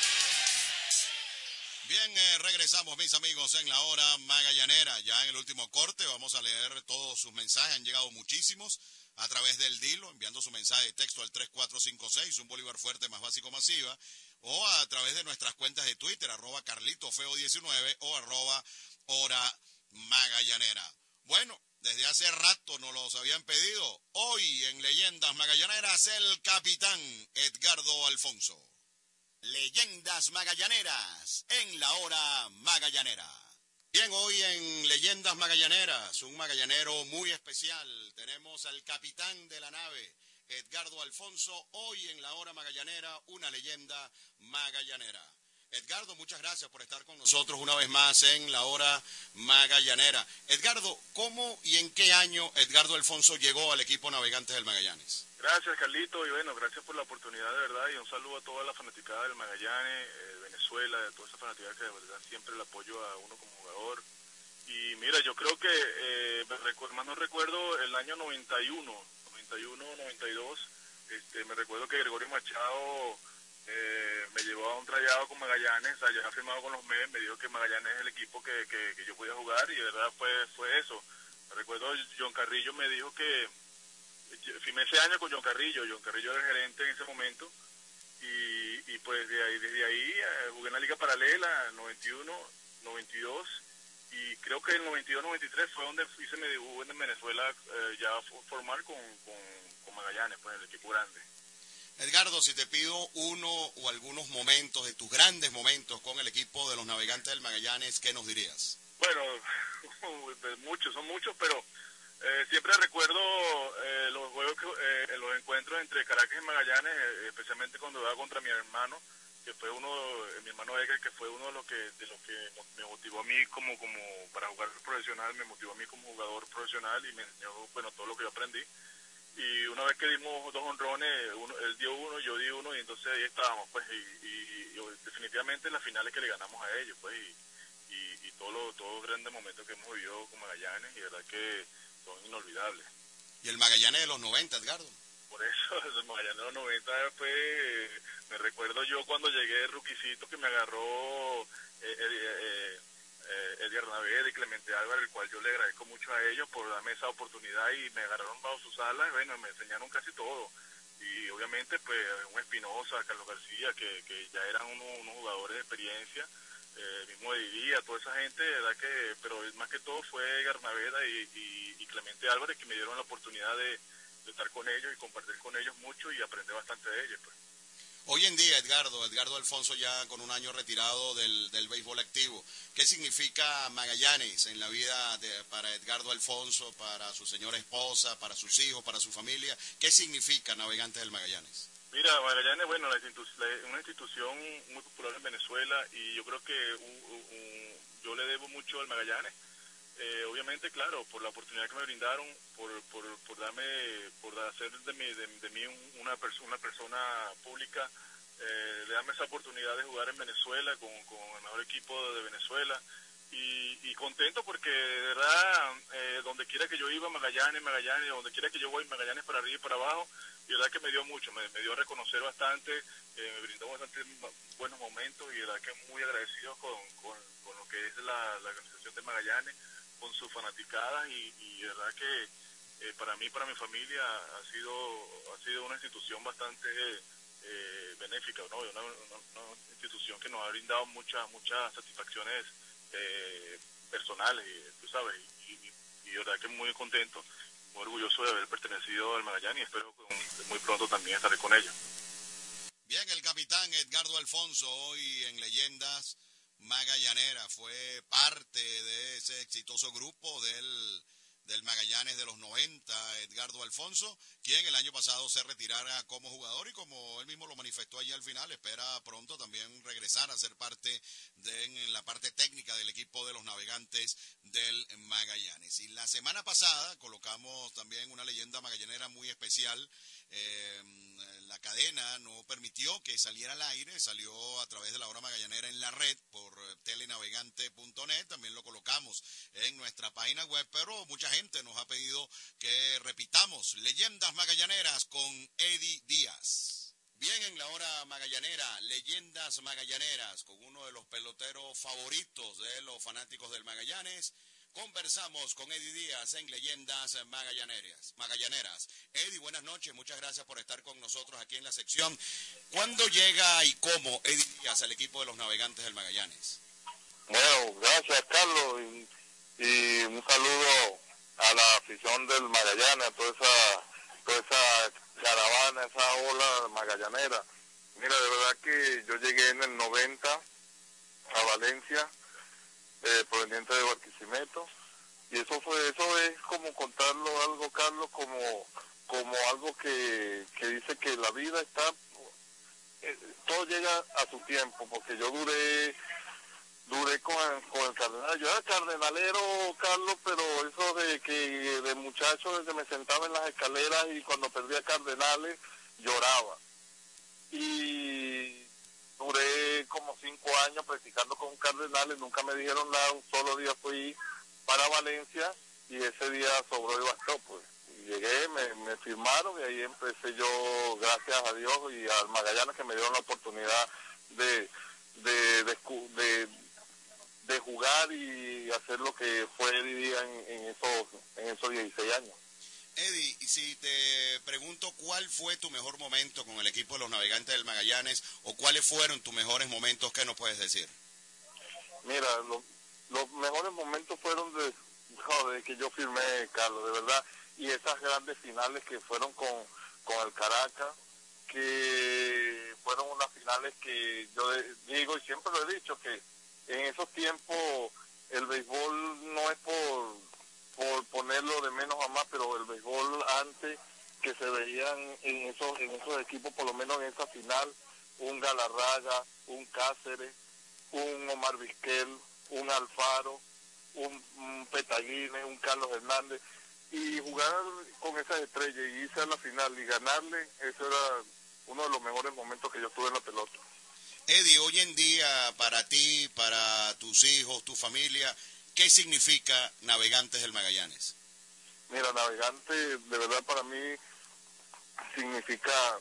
Bien, regresamos mis amigos en La Hora Magallanera. Ya en el último corte vamos a leer todos sus mensajes, han llegado muchísimos a través del Dilo, enviando su mensaje de texto al 3456, un Bolívar fuerte más básico masiva, o a través de nuestras cuentas de Twitter, @CarlitoFeo19 o @Hora Magallanera. Bueno, desde hace rato nos los habían pedido. Hoy en Leyendas Magallaneras, el capitán Edgardo Alfonso. Leyendas Magallaneras en La Hora Magallanera. Bien, hoy en Leyendas Magallaneras, un magallanero muy especial. Tenemos al capitán de la nave, Edgardo Alfonso. Hoy en La Hora Magallanera, una leyenda magallanera. Edgardo, muchas gracias por estar con nosotros una vez más en La Hora Magallanera. Edgardo, ¿cómo y en qué año Edgardo Alfonso llegó al equipo Navegantes del Magallanes? Gracias, Carlito, y bueno, gracias por la oportunidad de verdad, y un saludo a toda la fanaticada del Magallanes, Venezuela, de toda esa fanaticada que de verdad siempre le apoyo a uno como jugador. Y mira, yo creo que, más no recuerdo, el año 91, 92, me recuerdo que Gregorio Machado me llevó a un trayado con Magallanes, allá firmado con los MES, me dijo que Magallanes es el equipo que yo podía jugar, y de verdad fue eso. Me recuerdo, John Carrillo me dijo que firmé ese año con John Carrillo era el gerente en ese momento, y pues desde ahí jugué en la Liga Paralela, 91, 92, y creo que el 92-93 fue donde hice mi debut en Venezuela, ya formal con Magallanes, pues el equipo grande. Edgardo, si te pido uno o algunos momentos de tus grandes momentos con el equipo de los Navegantes del Magallanes, ¿qué nos dirías? Bueno, son muchos, pero siempre recuerdo los juegos, los encuentros entre Caracas y Magallanes, especialmente cuando jugaba contra mi hermano, que fue mi hermano Edgar, que fue uno de los que me motivó a mí como para jugar profesional, me motivó a mí como jugador profesional y me enseñó, bueno, todo lo que yo aprendí. Y una vez que dimos 2 honrones, él dio uno, yo di uno, y entonces ahí estábamos, pues, y definitivamente en las finales que le ganamos a ellos, pues, y todos los grandes momentos que hemos vivido con Magallanes, y de verdad que son inolvidables. ¿Y el Magallanes de los 90, Edgardo? Por eso, el Magallanes de los 90 me recuerdo yo cuando llegué ruquicito, que me agarró Edgar Navarrete y Clemente Álvarez, el cual yo le agradezco mucho a ellos por darme esa oportunidad, y me agarraron bajo sus alas, bueno, me enseñaron casi todo. Y obviamente, pues, un Espinosa, Carlos García, que ya eran unos jugadores de experiencia, mismo Edidía, toda esa gente, verdad que, pero más que todo fue Edgar Naveda y Clemente Álvarez, que me dieron la oportunidad de estar con ellos y compartir con ellos mucho y aprender bastante de ellos, pues. Hoy en día, Edgardo Alfonso ya con un año retirado del béisbol activo, ¿qué significa Magallanes en la vida para Edgardo Alfonso, para su señora esposa, para sus hijos, para su familia? ¿Qué significa Navegantes del Magallanes? Mira, Magallanes, bueno, una institución muy popular en Venezuela y yo creo que yo le debo mucho al Magallanes. Obviamente, claro, por la oportunidad que me brindaron, por hacer de mí una persona pública, darme esa oportunidad de jugar en Venezuela con el mejor equipo de Venezuela y contento porque de verdad donde quiera que yo iba, Magallanes, donde quiera que yo voy, Magallanes para arriba y para abajo, y de verdad que me dio mucho, me dio a reconocer bastante, me brindó bastante buenos momentos y de verdad que muy agradecido con lo que es la organización de Magallanes, con sus fanaticadas y de verdad que para mí, para mi familia ha sido una institución bastante benéfica, ¿no? Una institución que nos ha brindado muchas satisfacciones personales, y, tú sabes, y de verdad que muy contento, muy orgulloso de haber pertenecido al Magallanes y espero que muy pronto también estaré con ellos. Bien, el capitán Edgardo Alfonso hoy en Leyendas Magallanera fue parte de ese exitoso grupo del Magallanes de los 90, Edgardo Alfonso, quien el año pasado se retirara como jugador y como él mismo lo manifestó allí al final, espera pronto también regresar a ser parte en la parte técnica del equipo de los Navegantes del Magallanes. Y la semana pasada colocamos también una leyenda magallanera muy especial. La cadena no permitió que saliera al aire, salió a través de la hora magallanera en la red por telenavegante.net, también lo colocamos en nuestra página web, pero mucha gente nos ha pedido que repitamos Leyendas Magallaneras con Eddie Díaz. Bien, en la hora magallanera, Leyendas Magallaneras, con uno de los peloteros favoritos de los fanáticos del Magallanes, conversamos con Eddie Díaz en Leyendas Magallaneras. Eddie, buenas noches, muchas gracias por estar con nosotros aquí en la sección. ¿Cuándo llega y cómo Eddie Díaz al equipo de los Navegantes del Magallanes? Bueno, gracias Carlos y un saludo a la afición del Magallanes, a toda esa caravana, esa ola magallanera. Mira, de verdad que yo llegué en el 90 a Valencia, proveniente de Barquisimeto, y eso es como contarlo algo, Carlos, como algo que dice que la vida está, todo llega a su tiempo, porque yo duré con el Cardenal. Yo era cardenalero, Carlos, pero eso de muchacho, de que me sentaba en las escaleras y cuando perdía Cardenales lloraba. Y duré como 5 años practicando con Cardenales, nunca me dijeron nada, un solo día fui para Valencia y ese día sobró y bastó, pues. Y llegué, me firmaron y ahí empecé yo, gracias a Dios y al Magallanes que me dieron la oportunidad de jugar y hacer lo que fue Eddie en esos 16 años. Eddie, si te pregunto cuál fue tu mejor momento con el equipo de los Navegantes del Magallanes o cuáles fueron tus mejores momentos, ¿qué nos puedes decir? Mira, los mejores momentos fueron de que yo firmé, Carlos, de verdad, y esas grandes finales que fueron con el Caracas, que fueron unas finales que yo digo y siempre lo he dicho, que en esos tiempos el béisbol no es por ponerlo de menos a más, pero el béisbol antes que se veían en esos equipos, por lo menos en esa final, un Galarraga, un Cáceres, un Omar Vizquel, un Alfaro, un Petaguine, un Carlos Hernández, y jugar con esas estrellas y irse a la final y ganarle, eso era uno de los mejores momentos que yo tuve en la pelota. Eddie, hoy en día, para ti, para tus hijos, tu familia, ¿qué significa Navegantes del Magallanes? Mira, Navegante, de verdad para mí significa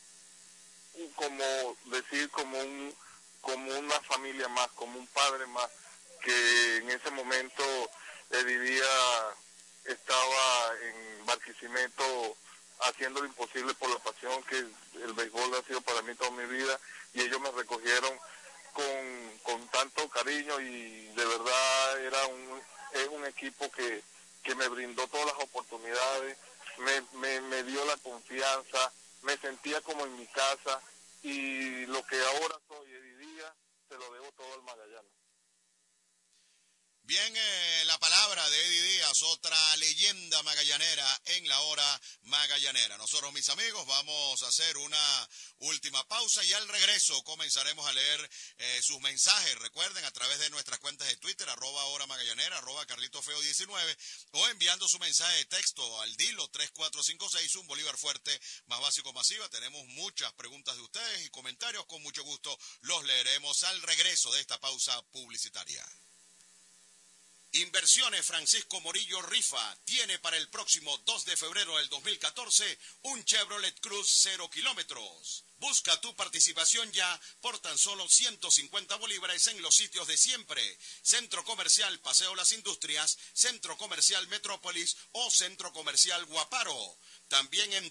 como una familia más, como un padre más, que en ese momento Eddie Díaz estaba en Barquisimeto haciendo lo imposible por la pasión que el béisbol ha sido para mí toda mi vida, y ellos me recogieron con tanto cariño, y de verdad es un equipo que me brindó todas las oportunidades, me dio la confianza, me sentía como en mi casa, y lo que ahora soy hoy día se lo debo todo al Magallanes. Bien, la palabra de Eddie Díaz, otra leyenda magallanera en la hora magallanera. Nosotros, mis amigos, vamos a hacer una última pausa y al regreso comenzaremos a leer sus mensajes. Recuerden, a través de nuestras cuentas de Twitter, @hora magallanera, @carlitofeo19, o enviando su mensaje de texto al Dilo 3456, un Bolívar fuerte, más básico, masiva. Tenemos muchas preguntas de ustedes y comentarios, con mucho gusto los leeremos al regreso de esta pausa publicitaria. Inversiones Francisco Morillo Rifa tiene para el próximo 2 de febrero del 2014 un Chevrolet Cruz 0 kilómetros. Busca tu participación ya por tan solo 150 bolívares en los sitios de siempre: Centro Comercial Paseo Las Industrias, Centro Comercial Metrópolis o Centro Comercial Guaparo. También en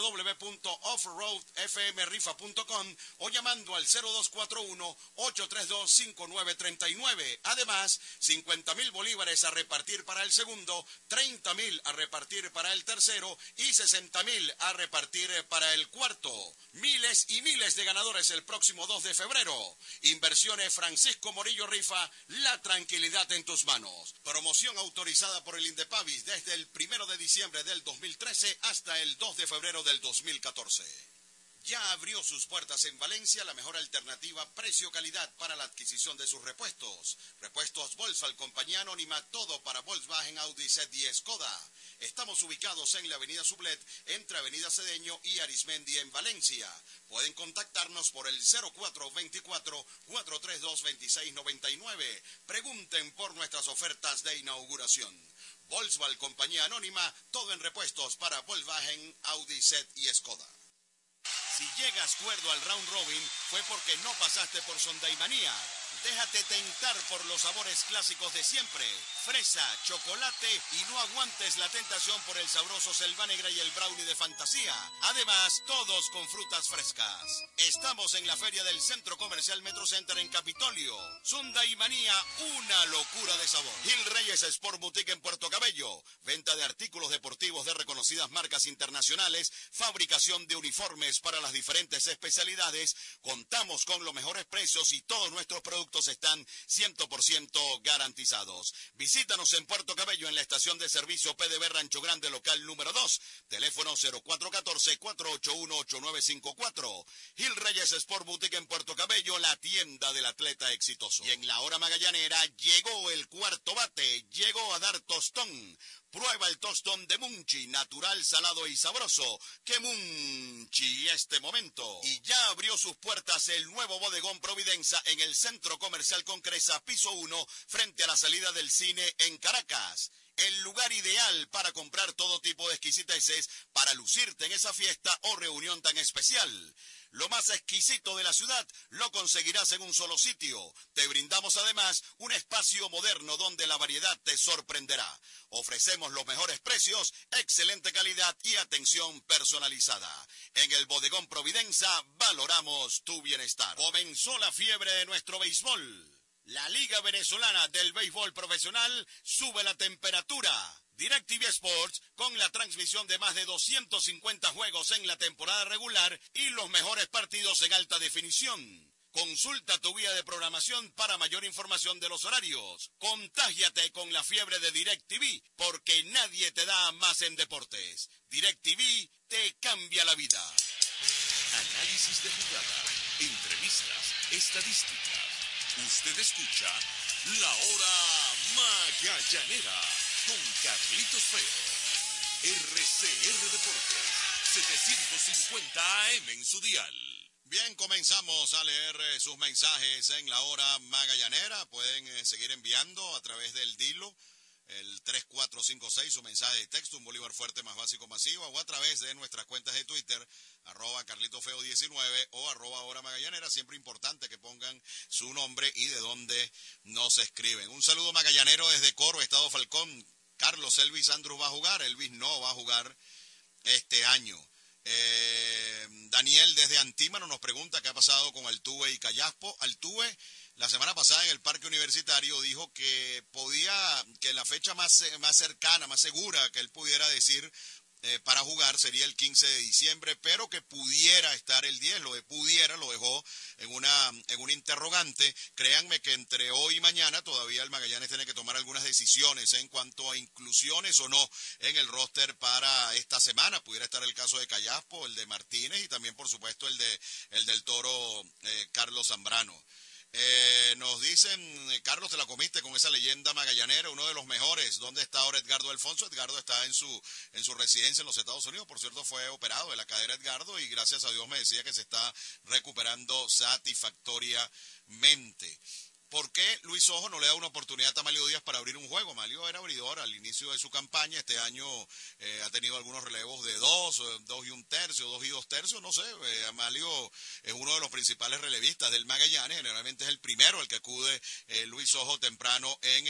www.offroadfmrifa.com o llamando al 0241-832-5939. Además, 50,000 bolívares a repartir para el segundo, 30,000 a repartir para el tercero y 60,000 a repartir para el cuarto. Miles y miles de ganadores el próximo 2 de febrero. Inversiones Francisco Morillo Rifa, la tranquilidad en tus manos. Promoción autorizada por el Indepavis desde el 1 de diciembre del 2013 hasta el 2 de febrero del 2014. Ya abrió sus puertas en Valencia la mejor alternativa precio-calidad para la adquisición de sus repuestos. Repuestos Volkswagen, compañía anónima, todo para Volkswagen, Audi, Seat y Skoda. Estamos ubicados en la avenida Sublet, entre avenida Cedeño y Arismendi en Valencia. Pueden contactarnos por el 0424-432-2699. Pregunten por nuestras ofertas de inauguración. Volkswagen, compañía anónima, todo en repuestos para Volkswagen, Audi, Seat y Skoda. Si llegas cuerdo al round robin, fue porque no pasaste por Sondaimanía. Déjate tentar por los sabores clásicos de siempre: fresa, chocolate, y no aguantes la tentación por el sabroso selva negra y el brownie de fantasía. Además, todos con frutas frescas. Estamos en la feria del Centro Comercial Metrocenter en Capitolio. Sondaimanía, una locura de sabor. Gil Reyes Sport Boutique en Puerto Cabello. Venta de artículos deportivos de reconocidas marcas internacionales, fabricación de uniformes para las diferentes especialidades. Contamos con los mejores precios y todos nuestros productos están 100% garantizados. Visítanos en Puerto Cabello en la estación de servicio PDB Rancho Grande, local número 2. Teléfono 0414-481-8954. Gil Reyes Sport Boutique en Puerto Cabello, la tienda del atleta exitoso. Y en la hora magallanera llegó el cuarto bate, llegó a dar tostón. Prueba el tostón de Munchi, natural, salado y sabroso. ¡Qué Munchi este momento! Y ya abrió sus puertas el nuevo bodegón Providenza en el Centro Comercial Concresa, piso 1, frente a la salida del cine en Caracas. El lugar ideal para comprar todo tipo de exquisiteces para lucirte en esa fiesta o reunión tan especial. Lo más exquisito de la ciudad lo conseguirás en un solo sitio. Te brindamos además un espacio moderno donde la variedad te sorprenderá. Ofrecemos los mejores precios, excelente calidad y atención personalizada. En el bodegón Providenza valoramos tu bienestar. Comenzó la fiebre de nuestro béisbol. La Liga Venezolana del Béisbol Profesional sube la temperatura. DirecTV Sports, con la transmisión de más de 250 juegos en la temporada regular y los mejores partidos en alta definición. Consulta tu guía de programación para mayor información de los horarios. Contágiate con la fiebre de DirecTV, porque nadie te da más en deportes. DirecTV te cambia la vida. Análisis de jugada, entrevistas, estadísticas. Usted escucha La Hora Magallanera con Carlitos Feo. RCR Deportes, 750 AM en su dial. Bien, comenzamos a leer sus mensajes en La Hora Magallanera. Pueden seguir enviando a través del Dilo, el 3456, su mensaje de texto, un Bolívar fuerte más básico masivo, o a través de nuestras cuentas de Twitter, @carlitofeo19 o @hora magallanera. Siempre importante que pongan su nombre y de dónde nos escriben. Un saludo magallanero desde Coro, Estado Falcón. Carlos Elvis Andrus va a jugar. Elvis no va a jugar este año. Daniel desde Antímano nos pregunta qué ha pasado con Altuve y Callaspo. Altuve la semana pasada en el Parque Universitario dijo que que la fecha más cercana, más segura que él pudiera decir para jugar sería el 15 de diciembre, pero que pudiera estar el 10, lo de pudiera lo dejó en un interrogante. Créanme que entre hoy y mañana todavía el Magallanes tiene que tomar algunas decisiones en cuanto a inclusiones o no en el roster para esta semana. Pudiera estar el caso de Callaspo, el de Martínez y también por supuesto el del Toro Carlos Zambrano. Nos dicen, Carlos, te la comiste con esa leyenda magallanera, uno de los mejores. ¿Dónde está ahora Edgardo Alfonso? Edgardo está en su residencia en los Estados Unidos. Por cierto, fue operado de la cadera Edgardo y gracias a Dios me decía que se está recuperando satisfactoriamente. ¿Por qué Luis Ojo no le da una oportunidad a Malio Díaz para abrir un juego? Malio era abridor al inicio de su campaña. Este año ha tenido algunos relevos de 2 y 1/3, 2 y 2/3, no sé. Malio es uno de los principales relevistas del Magallanes. Generalmente es el primero el que acude Luis Ojo temprano en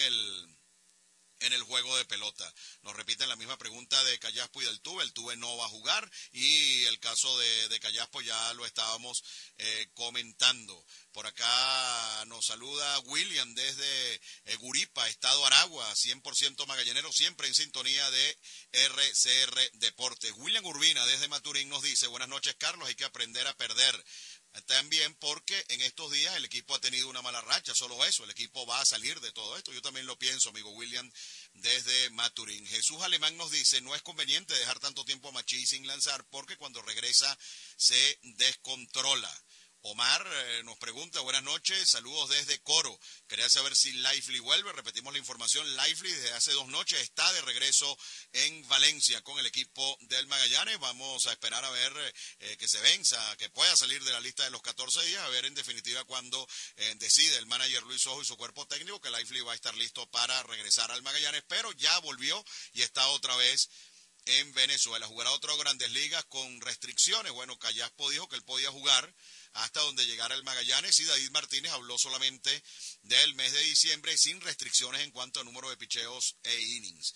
el juego de pelota. Nos repiten la misma pregunta de Callaspo y del Tuve. El Tuve no va a jugar y el caso de Callaspo ya lo estábamos comentando. Por acá nos saluda William desde Guripa, Estado Aragua, 100% magallanero, siempre en sintonía de RCR Deportes. William Urbina desde Maturín nos dice, buenas noches Carlos, hay que aprender a perder. También porque en estos días el equipo ha tenido una mala racha, solo eso, el equipo va a salir de todo esto. Yo también lo pienso, amigo William, desde Maturín. Jesús Alemán nos dice, no es conveniente dejar tanto tiempo a Machí sin lanzar porque cuando regresa se descontrola. Omar nos pregunta, buenas noches, saludos desde Coro. Quería saber si Lively vuelve, repetimos la información, Lively desde hace 2 noches está de regreso en Valencia con el equipo del Magallanes. Vamos a esperar a ver que se venza, que pueda salir de la lista de los 14 días, a ver en definitiva cuando decide el manager Luis Ojo y su cuerpo técnico que Lively va a estar listo para regresar al Magallanes, pero ya volvió y está otra vez en Venezuela. Jugará otras Grandes Ligas con restricciones. Bueno, Callaspo dijo que él podía jugar hasta donde llegara el Magallanes y David Martínez habló solamente del mes de diciembre sin restricciones en cuanto a número de picheos e innings.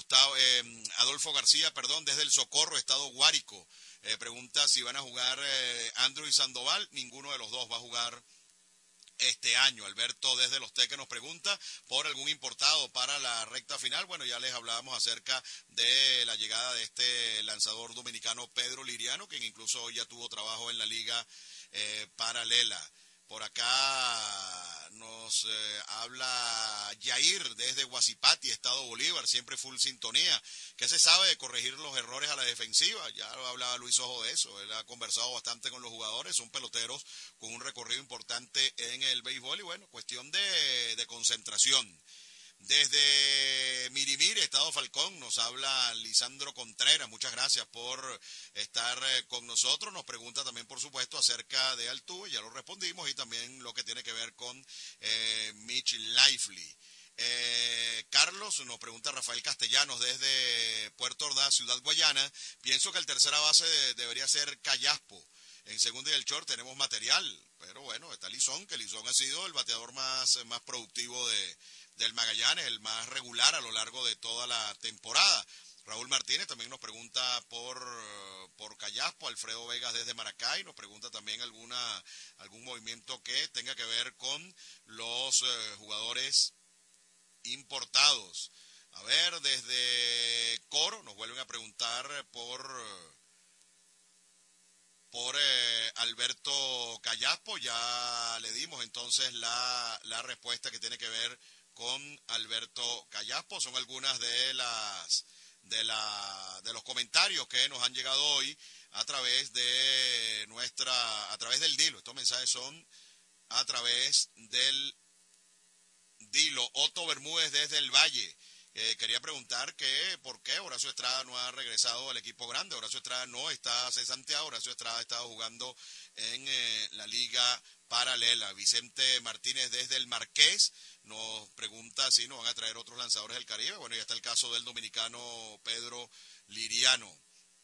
Adolfo García, desde el Socorro, Estado Guárico, pregunta si van a jugar Andrew y Sandoval. Ninguno de los dos va a jugar este año. Alberto desde Los Teques nos pregunta por algún importado para la recta final. Bueno, ya les hablábamos acerca de la llegada de este lanzador dominicano Pedro Liriano, quien incluso hoy ya tuvo trabajo en la liga paralela. Por acá nos habla Yair desde Guasipati, Estado Bolívar, siempre full sintonía. ¿Qué se sabe de corregir los errores a la defensiva? Ya lo hablaba Luis Ojo de eso, él ha conversado bastante con los jugadores, son peloteros con un recorrido importante en el béisbol y bueno, cuestión de concentración. Desde Mirimiri, Estado Falcón, nos habla Lisandro Contreras. Muchas gracias por estar con nosotros. Nos pregunta también, por supuesto, acerca de Altuve, ya lo respondimos, y también lo que tiene que ver con Mitch Lively. Carlos nos pregunta Rafael Castellanos desde Puerto Ordaz, Ciudad Guayana. Pienso que el tercera base debería ser Callaspo. En segunda y el short tenemos material, pero bueno, está Lizón, que Lizón ha sido el bateador más productivo del Magallanes, el más regular a lo largo de toda la temporada. Raúl Martínez también nos pregunta por Callaspo. Alfredo Vegas desde Maracay nos pregunta también algún movimiento que tenga que ver con los jugadores importados. A ver, desde Coro nos vuelven a preguntar por Alberto Callaspo. Ya le dimos entonces la respuesta que tiene que ver con Alberto Callaspo. Son algunas de los comentarios que nos han llegado hoy a través del Dilo. Estos mensajes son a través del Dilo. Otto Bermúdez desde el Valle. Quería preguntar por qué Horacio Estrada no ha regresado al equipo grande. Horacio Estrada no está cesanteado. Horacio Estrada ha estado jugando en la liga paralela. Vicente Martínez desde el Marqués nos pregunta si nos van a traer otros lanzadores del Caribe. Bueno, ya está el caso del dominicano Pedro Liriano.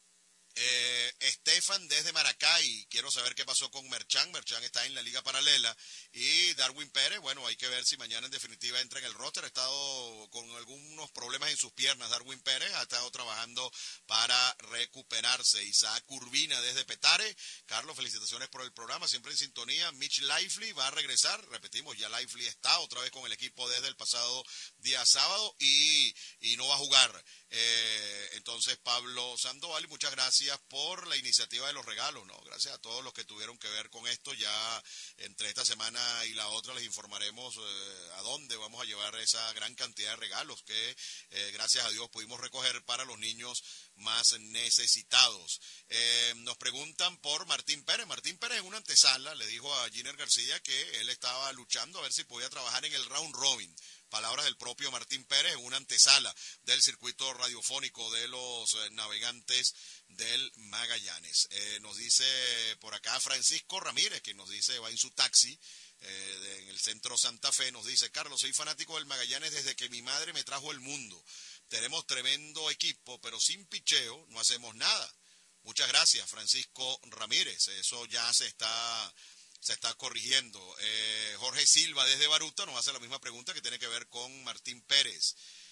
Estefan desde Maracay, quiero saber qué pasó con Merchan está en la liga paralela, y Darwin Pérez, bueno, hay que ver si mañana en definitiva entra en el roster, ha estado con algún unos problemas en sus piernas. Darwin Pérez ha estado trabajando para recuperarse. Isaac Urbina desde Petare. Carlos, felicitaciones por el programa, siempre en sintonía. Mitch Lively va a regresar, repetimos, ya Lively está otra vez con el equipo desde el pasado día sábado y no va a jugar. Entonces, Pablo Sandoval, muchas gracias por la iniciativa de los regalos, ¿no? Gracias a todos los que tuvieron que ver con esto. Ya entre esta semana y la otra les informaremos a dónde vamos a llevar esa gran cantidad de regalos que gracias a Dios pudimos recoger para los niños más necesitados. Nos preguntan por Martín Pérez. Martín Pérez en una antesala le dijo a Giner García que él estaba luchando a ver si podía trabajar en el round robin. Palabras del propio Martín Pérez en una antesala del circuito radiofónico de los navegantes del Magallanes. Nos dice por acá Francisco Ramírez, que nos dice, va en su taxi en el centro Santa Fe, nos dice: Carlos, soy fanático del Magallanes desde que mi madre me trajo al mundo. Tenemos tremendo equipo, pero sin picheo no hacemos nada. Muchas gracias, Francisco Ramírez. Eso ya se está corrigiendo. Jorge Silva desde Baruta nos hace la misma pregunta que tiene que ver con Martín Pérez.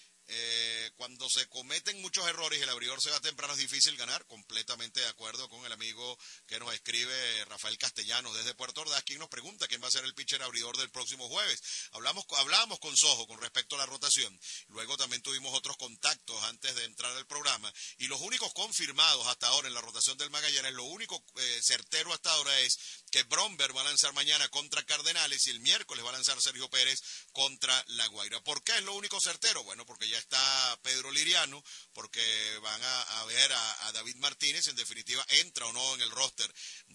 Cuando se cometen muchos errores y el abridor se va temprano es difícil ganar. Completamente de acuerdo con el amigo que nos escribe, Rafael Castellanos desde Puerto Ordaz, quien nos pregunta quién va a ser el pitcher abridor del próximo jueves. Hablábamos con Sojo con respecto a la rotación, luego también tuvimos otros contactos antes de entrar al programa, y los únicos confirmados hasta ahora en la rotación del Magallanes, lo único certero hasta ahora es que Bromberg va a lanzar mañana contra Cardenales y el miércoles va a lanzar Sergio Pérez contra La Guaira. ¿Por qué es lo único certero? Bueno, porque ya está Pedro Liriano, porque van a ver a David Martínez, en definitiva entra o no en el roster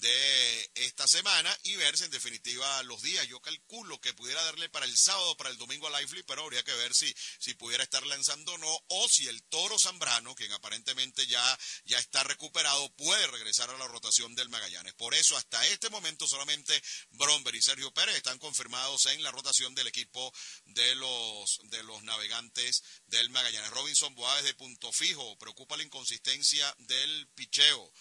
de esta semana, y ver si en definitiva los días, yo calculo que pudiera darle para el sábado, para el domingo a Lively, pero habría que ver si pudiera estar lanzando o no, o si el Toro Zambrano, quien aparentemente ya está recuperado, puede regresar a la rotación del Magallanes. Por eso hasta este momento solamente Bromberg y Sergio Pérez están confirmados en la rotación del equipo de los navegantes del Magallanes. Robinson Boa desde Punto Fijo, preocupa la inconsistencia del picheo.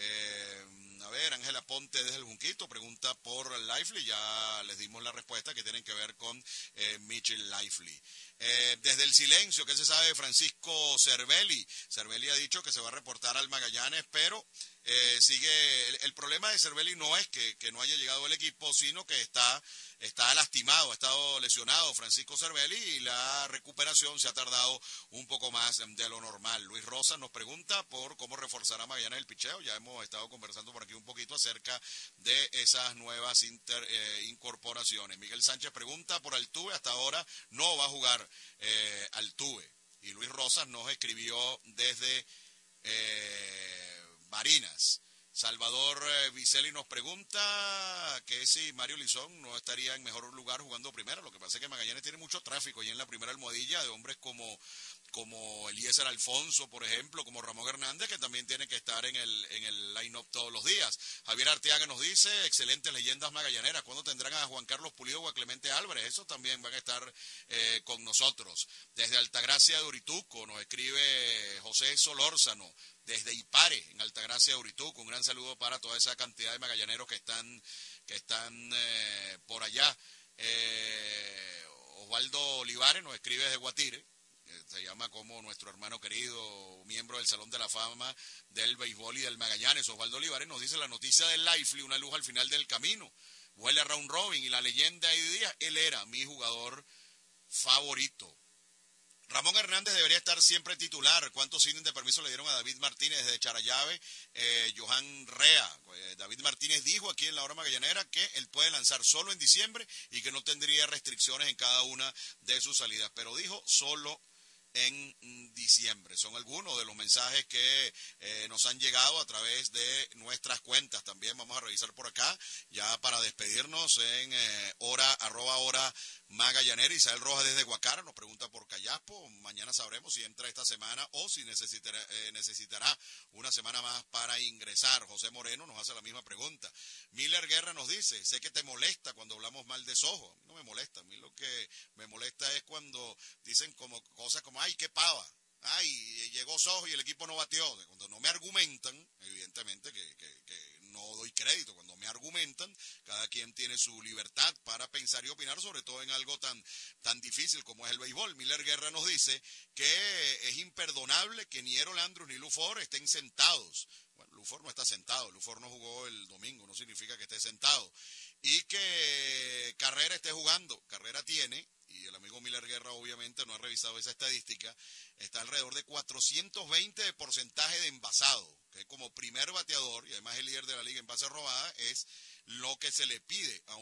A ver, Ángela Ponte desde el Junquito pregunta por Lively, ya les dimos la respuesta que tienen que ver con Mitchell Lively. Desde el silencio, ¿qué se sabe de Francisco Cervelli? Cervelli ha dicho que se va a reportar al Magallanes, pero sigue. El problema de Cervelli no es que no haya llegado el equipo, sino que está lastimado, ha estado lesionado Francisco Cervelli, y la recuperación se ha tardado un poco más de lo normal. Luis Rosas nos pregunta por cómo reforzará Magallanes el picheo. Ya hemos estado conversando por aquí un poquito acerca de esas nuevas incorporaciones. Miguel Sánchez pregunta por Altuve, hasta ahora no va a jugar Altuve. Y Luis Rosas nos escribió desde Barinas. Salvador Viceli nos pregunta que si Mario Lizón no estaría en mejor lugar jugando primera. Lo que pasa es que Magallanes tiene mucho tráfico y en la primera almohadilla de hombres como Eliezer Alfonso, por ejemplo, como Ramón Hernández, que también tiene que estar en el line-up todos los días. Javier Arteaga nos dice: excelentes leyendas magallaneras. ¿Cuándo tendrán a Juan Carlos Pulido o a Clemente Álvarez? Esos también van a estar con nosotros. Desde Altagracia de Orituco nos escribe José Solórzano. Desde Ipare, en Altagracia de Orituco, un gran saludo para toda esa cantidad de magallaneros que están por allá. Osvaldo Olivares nos escribe desde Guatire, se llama como nuestro hermano querido, miembro del Salón de la Fama del Béisbol y del Magallanes. Osvaldo Olivares nos dice: la noticia del Lively, una luz al final del camino, huele a round robin, y la leyenda de Díaz, él era mi jugador favorito. Ramón Hernández debería estar siempre titular. ¿Cuántos innings de permiso le dieron a David Martínez desde Charallave? Johan Rea. David Martínez dijo aquí en la hora magallanera que él puede lanzar solo en diciembre y que no tendría restricciones en cada una de sus salidas, pero dijo solo en diciembre. Son algunos de los mensajes que nos han llegado a través de nuestras cuentas. También vamos a revisar por acá, ya para despedirnos, en @hora magallanera. Isabel Rojas desde Guacara nos pregunta por Callaspo. Mañana sabremos si entra esta semana o si necesitará una semana más para ingresar. José Moreno nos hace la misma pregunta. Miller Guerra nos dice: sé que te molesta cuando hablamos mal de Sojo. A mí no me molesta. A mí lo que me molesta es cuando dicen como cosas como: ay, qué pava. ay, llegó Sojo y el equipo no bateó. Cuando no me argumentan, evidentemente que no doy crédito. Cuando me argumentan, cada quien tiene su libertad para pensar y opinar, sobre todo en algo tan difícil como es el béisbol. Miller Guerra nos dice que es imperdonable que ni Errol Andrus ni Lew Ford estén sentados. Bueno, Lew Ford no está sentado, Lew Ford no jugó el domingo, no significa que esté sentado. Y que Carrera esté jugando, Carrera tiene, y el amigo Miller Guerra obviamente no ha revisado esa estadística, está alrededor de 420 de porcentaje de envasado, que como primer bateador, y además el líder de la liga en base robada, es lo que se le pide a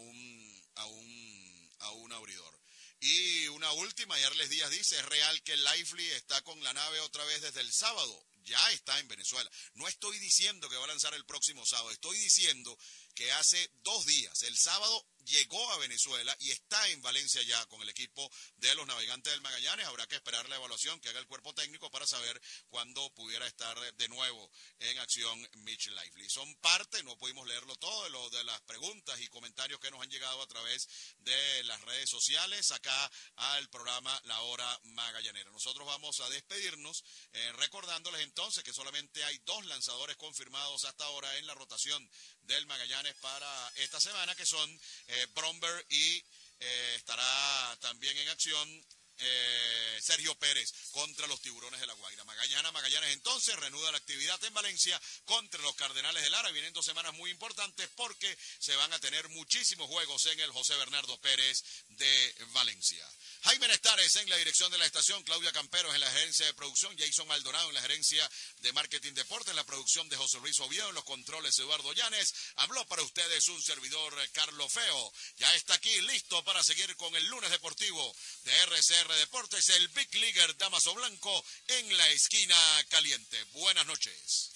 un abridor. Y una última, Yarles Díaz dice, es real que Lively está con la nave otra vez desde el sábado. Ya está en Venezuela. No estoy diciendo que va a lanzar el próximo sábado, estoy diciendo que hace 2 días, el sábado, llegó a Venezuela y está en Valencia ya con el equipo de los Navegantes del Magallanes. Habrá que esperar la evaluación que haga el cuerpo técnico para saber cuándo pudiera estar de nuevo en acción Mitch Lively. Son parte, no pudimos leerlo todo, de las preguntas y comentarios que nos han llegado a través de las redes sociales acá al programa La Hora Magallanera. Nosotros vamos a despedirnos recordándoles entonces que solamente hay 2 lanzadores confirmados hasta ahora en la rotación del Magallanes para esta semana, que son Bromberg y estará también en acción Sergio Pérez contra los Tiburones de La Guaira. Magallanes entonces reanuda la actividad en Valencia contra los Cardenales de Lara. Vienen 2 semanas muy importantes porque se van a tener muchísimos juegos en el José Bernardo Pérez de Valencia. Jaime Nestares en la dirección de la estación, Claudia Camperos en la gerencia de producción, Jason Maldonado en la gerencia de marketing deporte, en la producción de José Luis Oviedo, en los controles Eduardo Llanes. Habló para ustedes un servidor, Carlos Feo. Ya está aquí listo para seguir con el lunes deportivo de RCR Deportes, el Big Leaguer Damaso Blanco en la esquina caliente. Buenas noches.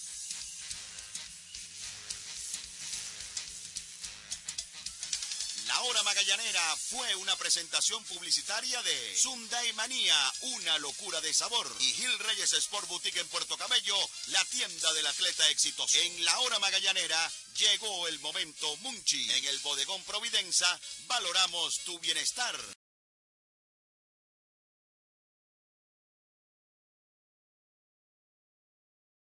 La Hora Magallanera fue una presentación publicitaria de Sundae Manía, una locura de sabor, y Gil Reyes Sport Boutique en Puerto Cabello, la tienda del atleta exitoso. En La Hora Magallanera llegó el momento Munchi. En el bodegón Providenza valoramos tu bienestar.